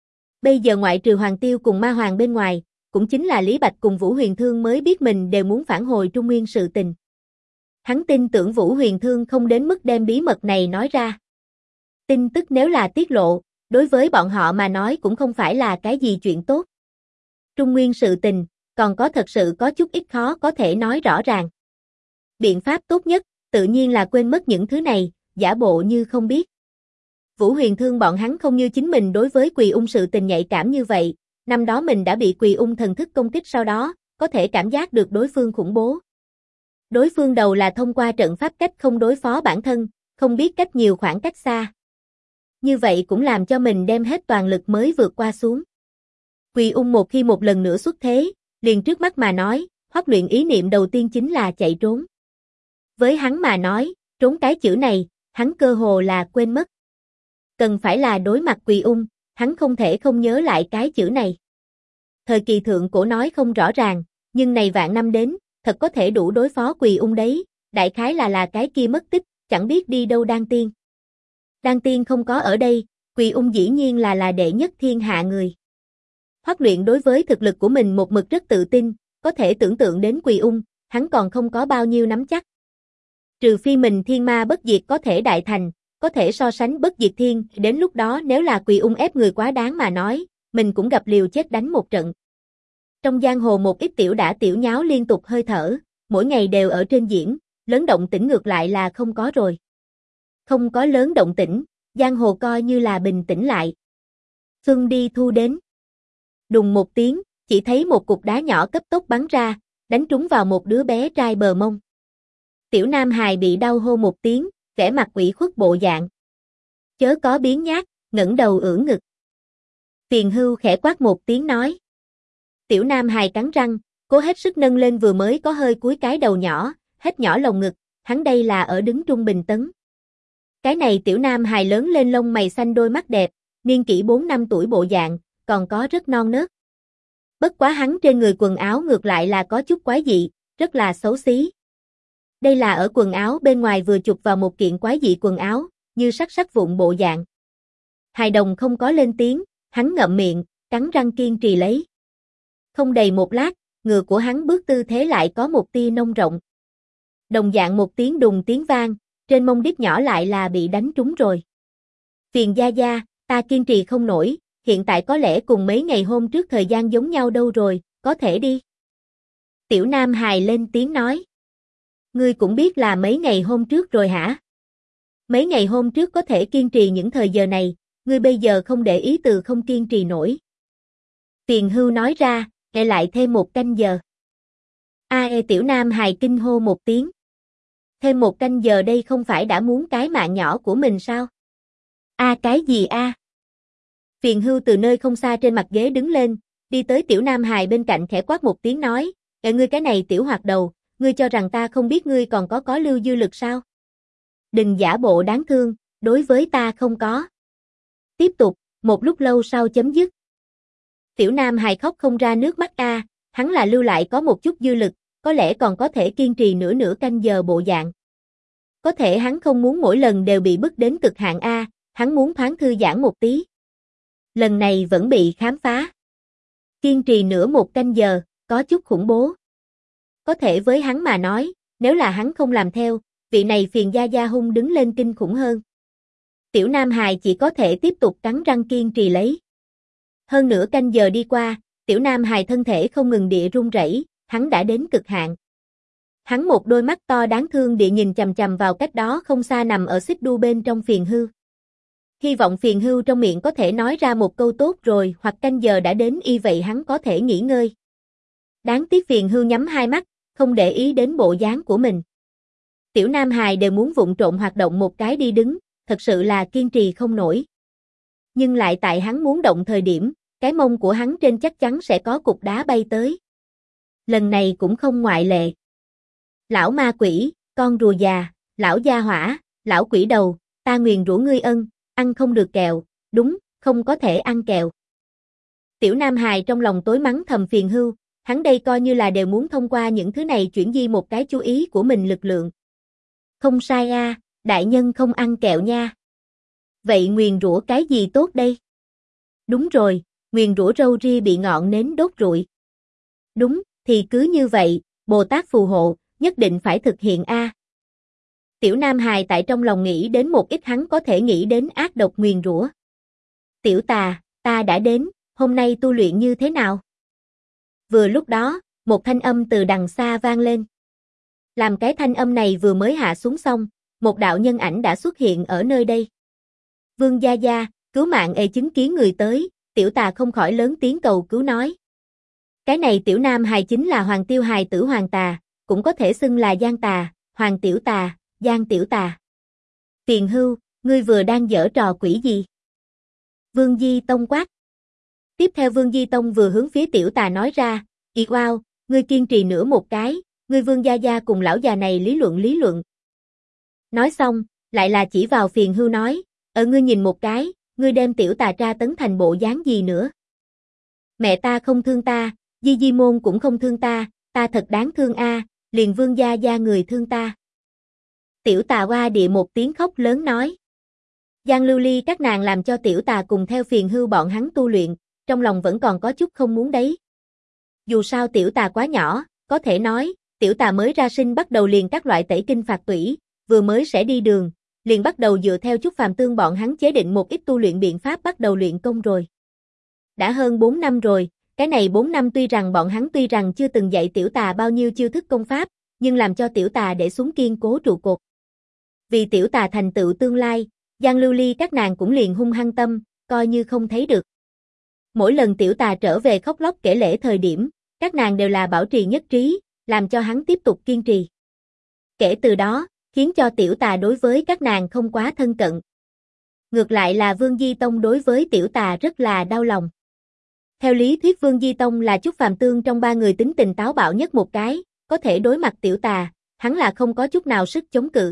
A: Bây giờ ngoại trừ Hoàng Tiêu cùng Ma Hoàng bên ngoài, cũng chính là Lý Bạch cùng Vũ Huyền Thương mới biết mình đều muốn phản hồi Trung Nguyên sự tình. Hắn tin tưởng Vũ Huyền Thương không đến mức đem bí mật này nói ra. Tin tức nếu là tiết lộ, đối với bọn họ mà nói cũng không phải là cái gì chuyện tốt. Trung Nguyên sự tình, còn có thật sự có chút ít khó có thể nói rõ ràng. Biện pháp tốt nhất, tự nhiên là quên mất những thứ này, giả bộ như không biết. Vũ Huyền Thương bọn hắn không như chính mình đối với Quỳ Ung sự tình nhạy cảm như vậy, năm đó mình đã bị Quỳ Ung thần thức công kích sau đó, có thể cảm giác được đối phương khủng bố. Đối phương đầu là thông qua trận pháp cách không đối phó bản thân, không biết cách nhiều khoảng cách xa. Như vậy cũng làm cho mình đem hết toàn lực mới vượt qua xuống. Quỳ Ung một khi một lần nữa xuất thế, liền trước mắt mà nói, Hoắc Luyện ý niệm đầu tiên chính là chạy trốn. Với hắn mà nói, trốn cái chữ này, hắn cơ hồ là quên mất. Cần phải là đối mặt Quỳ Ung, hắn không thể không nhớ lại cái chữ này. Thời kỳ thượng cổ nói không rõ ràng, nhưng này vạn năm đến, thật có thể đủ đối phó Quỳ Ung đấy, đại khái là cái kia mất tích, chẳng biết đi đâu Đan Tiên. Đan Tiên không có ở đây, Quỳ Ung dĩ nhiên là đệ nhất thiên hạ người. Hoắc Luyện đối với thực lực của mình một mực rất tự tin, có thể tưởng tượng đến Quỳ Ung, hắn còn không có bao nhiêu nắm chắc. Trừ phi mình thiên ma bất diệt có thể đại thành, có thể so sánh bất diệt thiên, đến lúc đó nếu là Quỳ Ung ép người quá đáng mà nói, mình cũng gặp liều chết đánh một trận. Trong giang hồ một ít tiểu đả tiểu nháo liên tục hơi thở, mỗi ngày đều ở trên diễn, lớn động tĩnh ngược lại là không có rồi. Không có lớn động tĩnh, giang hồ coi như là bình tĩnh lại. Xuân đi thu đến. Đùng một tiếng, chỉ thấy một cục đá nhỏ cấp tốc bắn ra, đánh trúng vào một đứa bé trai bờ mông. Tiểu Nam hài bị đau hô một tiếng, vẻ mặt ủy khuất bộ dạng. Chớ có biến nhát, ngẩng đầu ưỡn ngực. Tiền Hưu khẽ quát một tiếng nói. Tiểu Nam hài cắn răng, cố hết sức nâng lên vừa mới có hơi cúi cái đầu nhỏ, hết nhỏ lồng ngực, hắn đây là ở đứng trung bình tấn. Cái này Tiểu Nam hài lớn lên lông mày xanh đôi mắt đẹp, niên kỷ 4 năm tuổi bộ dạng, còn có rất non nớt. Bất quá hắn trên người quần áo ngược lại là có chút quái dị, rất là xấu xí. Đây là ở quần áo bên ngoài vừa chụp vào một kiện quái dị quần áo, như sắc vụn bộ dạng. Hài đồng không có lên tiếng, hắn ngậm miệng, cắn răng kiên trì lấy. Không đầy một lát, ngựa của hắn bước tư thế lại có một tia nông rộng. Đồng dạng một tiếng đùng tiếng vang, trên mông đít nhỏ lại là bị đánh trúng rồi. Phiền gia gia, ta kiên trì không nổi, hiện tại có lẽ cùng mấy ngày hôm trước thời gian giống nhau đâu rồi, có thể đi. Tiểu Nam hài lên tiếng nói. Ngươi cũng biết là mấy ngày hôm trước rồi hả? Mấy ngày hôm trước có thể kiên trì những thời giờ này, ngươi bây giờ không để ý từ không kiên trì nổi. Tiền Hưu nói ra, lại thêm một canh giờ. Tiểu Nam hài kinh hô một tiếng. Thêm một canh giờ đây không phải đã muốn cái mạng nhỏ của mình sao? Cái gì a? Tiền Hưu từ nơi không xa trên mặt ghế đứng lên, đi tới Tiểu Nam hài bên cạnh khẽ quát một tiếng nói, ngươi cái này tiểu hoạt đầu, ngươi cho rằng ta không biết ngươi còn có lưu dư lực sao? Đừng giả bộ đáng thương, đối với ta không có. Tiếp tục, một lúc lâu sau chấm dứt. Tiểu Nam hài khóc không ra nước mắt hắn là lưu lại có một chút dư lực, có lẽ còn có thể kiên trì nửa canh giờ bộ dạng. Có thể hắn không muốn mỗi lần đều bị bức đến cực hạn hắn muốn thoáng thư giãn một tí. Lần này vẫn bị khám phá. Kiên trì nửa một canh giờ, có chút khủng bố. Có thể với hắn mà nói, nếu là hắn không làm theo, vị này Phiền gia gia hung đứng lên kinh khủng hơn. Tiểu Nam Hài chỉ có thể tiếp tục cắn răng kiên trì lấy. Hơn nửa canh giờ đi qua, Tiểu Nam Hài thân thể không ngừng địa run rẩy, hắn đã đến cực hạn. Hắn một đôi mắt to đáng thương địa nhìn chằm chằm vào cách đó không xa nằm ở xích đu bên trong Phiền Hưu. Hy vọng Phiền Hưu trong miệng có thể nói ra một câu tốt rồi, hoặc canh giờ đã đến y vậy hắn có thể nghỉ ngơi. Đáng tiếc Phiền Hưu nhắm hai mắt, không để ý đến bộ dáng của mình. Tiểu Nam Hài đều muốn vụng trộn hoạt động một cái đi đứng, thật sự là kiên trì không nổi. Nhưng lại tại hắn muốn động thời điểm, cái mông của hắn trên chắc chắn sẽ có cục đá bay tới. Lần này cũng không ngoại lệ. Lão ma quỷ, con rùa già, lão gia hỏa, lão quỷ đầu, ta nguyền rủa ngươi ân, ăn không được kẹo, đúng, không có thể ăn kẹo. Tiểu Nam Hài trong lòng tối mắng thầm Phiền Hưu, hắn đây coi như là đều muốn thông qua những thứ này chuyển di một cái chú ý của mình lực lượng. Không sai a, đại nhân không ăn kẹo nha. Vậy nguyền rủa cái gì tốt đây? Đúng rồi, nguyền rủa râu ria bị ngọn nến đốt rụi. Đúng, thì cứ như vậy, Bồ Tát phù hộ, nhất định phải thực hiện a. Tiểu Nam Hài tại trong lòng nghĩ đến một ít hắn có thể nghĩ đến ác độc nguyền rủa. Tiểu Tà, ta đã đến, hôm nay tu luyện như thế nào? Vừa lúc đó, một thanh âm từ đằng xa vang lên. Làm cái thanh âm này vừa mới hạ xuống xong, một đạo nhân ảnh đã xuất hiện ở nơi đây. Vương gia gia, cứu mạng chứng kiến người tới, Tiểu Tà không khỏi lớn tiếng cầu cứu nói. Cái này Tiểu Nam Hài chính là Hoàng Tiêu hài tử Hoàng Tà, cũng có thể xưng là Giang Tà, Hoàng Tiểu Tà, Giang Tiểu Tà. Phiền Hưu, ngươi vừa đang giở trò quỷ gì? Vương Di Tông quát. Tiếp theo Vương Di Tông vừa hướng phía Tiểu Tà nói ra, wow, ngươi kiên trì nữa một cái, ngươi Vương gia gia cùng lão già này lý luận. Nói xong, lại là chỉ vào Phiền Hưu nói, ngươi nhìn một cái, ngươi đem Tiểu Tà tra tấn thành bộ dáng gì nữa? Mẹ ta không thương ta, Di Di môn cũng không thương ta thật đáng thương a, liền Vương gia gia người thương ta. Tiểu Tà oa địa một tiếng khóc lớn nói. Giang Lưu Ly các nàng làm cho Tiểu Tà cùng theo Phiền Hưu bọn hắn tu luyện, trong lòng vẫn còn có chút không muốn đấy. Dù sao Tiểu Tà quá nhỏ, có thể nói, Tiểu Tà mới ra sinh bắt đầu liền các loại tẩy kinh phạt tủy, vừa mới sẽ đi đường, liền bắt đầu dựa theo chút phàm tương bọn hắn chế định một ít tu luyện biện pháp bắt đầu luyện công rồi. Đã hơn 4 năm rồi, cái này 4 năm tuy rằng bọn hắn chưa từng dạy Tiểu Tà bao nhiêu chiêu thức công pháp, nhưng làm cho Tiểu Tà để xuống kiên cố trụ cột. Vì Tiểu Tà thành tựu tương lai, Giang Lưu Ly các nàng cũng liền hung hăng tâm, coi như không thấy được. Mỗi lần Tiểu Tà trở về khóc lóc kể lể thời điểm, các nàng đều là bảo trì nhất trí, làm cho hắn tiếp tục kiên trì. Kể từ đó, khiến cho Tiểu Tà đối với các nàng không quá thân cận. Ngược lại là Vương Di Tông đối với Tiểu Tà rất là đau lòng. Theo lý thuyết Vương Di Tông là chút phàm tương trong ba người tính tình táo bạo nhất một cái, có thể đối mặt Tiểu Tà, hắn là không có chút nào sức chống cự.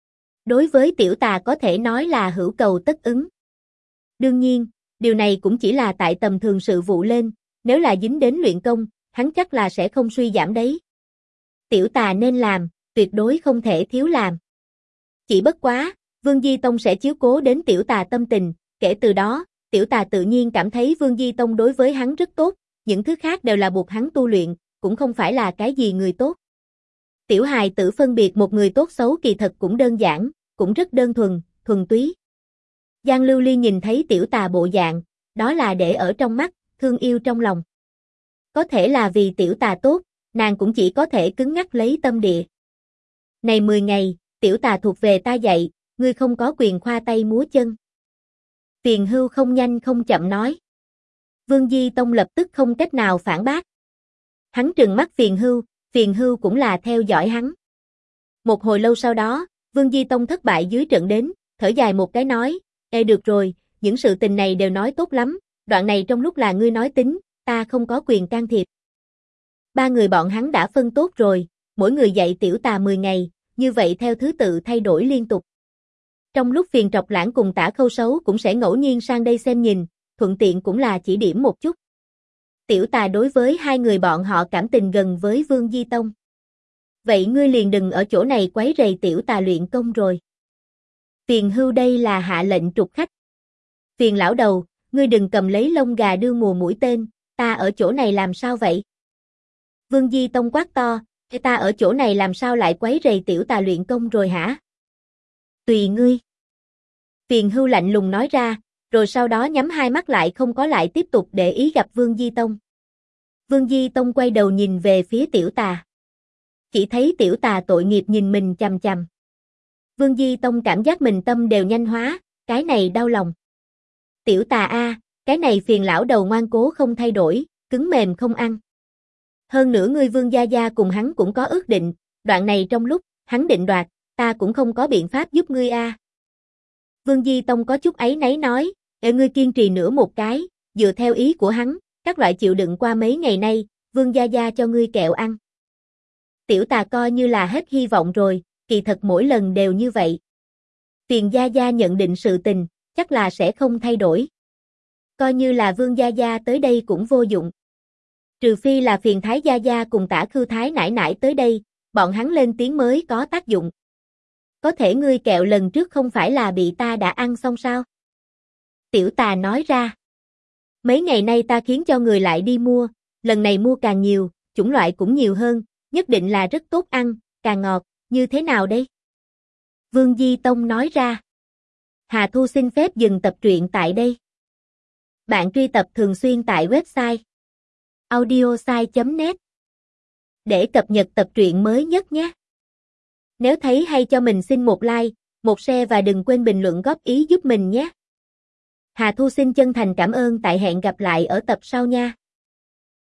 A: Đối với Tiểu Tà có thể nói là hữu cầu tất ứng. Đương nhiên, điều này cũng chỉ là tại tầm thường sự vụ lên, nếu là dính đến luyện công, hắn chắc là sẽ không suy giảm đấy. Tiểu Tà nên làm, tuyệt đối không thể thiếu làm. Chỉ bất quá, Vương Di Tông sẽ chiếu cố đến Tiểu Tà tâm tình, kể từ đó, Tiểu Tà tự nhiên cảm thấy Vương Di Tông đối với hắn rất tốt, những thứ khác đều là buộc hắn tu luyện, cũng không phải là cái gì người tốt. Tiểu hài tử phân biệt một người tốt xấu kỳ thật cũng đơn giản, cũng rất đơn thuần, thuần túy. Giang Lưu Ly nhìn thấy Tiểu Tà bộ dạng, đó là để ở trong mắt, thương yêu trong lòng. Có thể là vì Tiểu Tà tốt, nàng cũng chỉ có thể cứng ngắc lấy tâm địa. Này 10 ngày, Tiểu Tà thuộc về ta dạy, ngươi không có quyền khoa tay múa chân. Phiền Hưu không nhanh không chậm nói. Vương Di Tông lập tức không cách nào phản bác. Hắn trừng mắt Phiền Hưu cũng là theo dõi hắn. Một hồi lâu sau đó, Vương Di Tông thất bại dưới trận đến, thở dài một cái nói, được rồi, những sự tình này đều nói tốt lắm, đoạn này trong lúc là ngươi nói tính, ta không có quyền can thiệp. Ba người bọn hắn đã phân tốt rồi, mỗi người dạy Tiểu Tà 10 ngày, như vậy theo thứ tự thay đổi liên tục. Trong lúc Phiền Trọc Lãng cùng Tả Khâu Sấu cũng sẽ ngẫu nhiên sang đây xem nhìn, thuận tiện cũng là chỉ điểm một chút. Tiểu Tà đối với hai người bọn họ cảm tình gần với Vương Di Tông. Vậy ngươi liền đừng ở chỗ này quấy rầy Tiểu Tà luyện công rồi. Phiền Hưu đây là hạ lệnh trục khách. Phiền lão đầu, ngươi đừng cầm lấy lông gà đưa mùa mũi tên, ta ở chỗ này làm sao vậy? Vương Di Tông quát to, Ta ở chỗ này làm sao lại quấy rầy tiểu tà luyện công rồi hả? Tùy ngươi. Tiền Hưu lạnh lùng nói ra, rồi sau đó nhắm hai mắt lại không có lại tiếp tục để ý gặp Vương Di Tông. Vương Di Tông quay đầu nhìn về phía tiểu tà. Chỉ thấy tiểu tà tội nghiệp nhìn mình chằm chằm. Vương Di Tông cảm giác mình tâm đều nhanh hóa, cái này đau lòng. Tiểu tà a, cái này phiền lão đầu ngoan cố không thay đổi, cứng mềm không ăn. Hơn nữa ngươi Vương gia gia cùng hắn cũng có ước định, đoạn này trong lúc hắn định đoạt, ta cũng không có biện pháp giúp ngươi a. Vương Di Tông có chút áy náy nói, ngươi kiên trì nữa một cái, dựa theo ý của hắn, các loại chịu đựng qua mấy ngày nay, Vương gia gia cho ngươi kẹo ăn. Tiểu tà coi như là hết hy vọng rồi, kỳ thật mỗi lần đều như vậy. Tiền gia gia nhận định sự tình, chắc là sẽ không thay đổi. Coi như là Vương gia gia tới đây cũng vô dụng. Trừ phi là phiền Thái gia gia cùng Tả Khư Thái nãi nãi tới đây, bọn hắn lên tiếng mới có tác dụng. Có thể ngươi kẹo lần trước không phải là bị ta đã ăn xong sao? Tiểu tà nói ra. Mấy ngày nay ta khiến cho người lại đi mua, lần này mua càng nhiều, chủng loại cũng nhiều hơn, nhất định là rất tốt ăn, càng ngọt, như thế nào đây? Vương Di Tông nói ra. Hà Thu xin phép dừng tập truyện tại đây. Bạn truy tập thường xuyên tại website audiosai.net để cập nhật tập truyện mới nhất nhé. Nếu thấy hay cho mình xin một like, một share và đừng quên bình luận góp ý giúp mình nhé. Hà Thu xin chân thành cảm ơn tại hẹn gặp lại ở tập sau nha.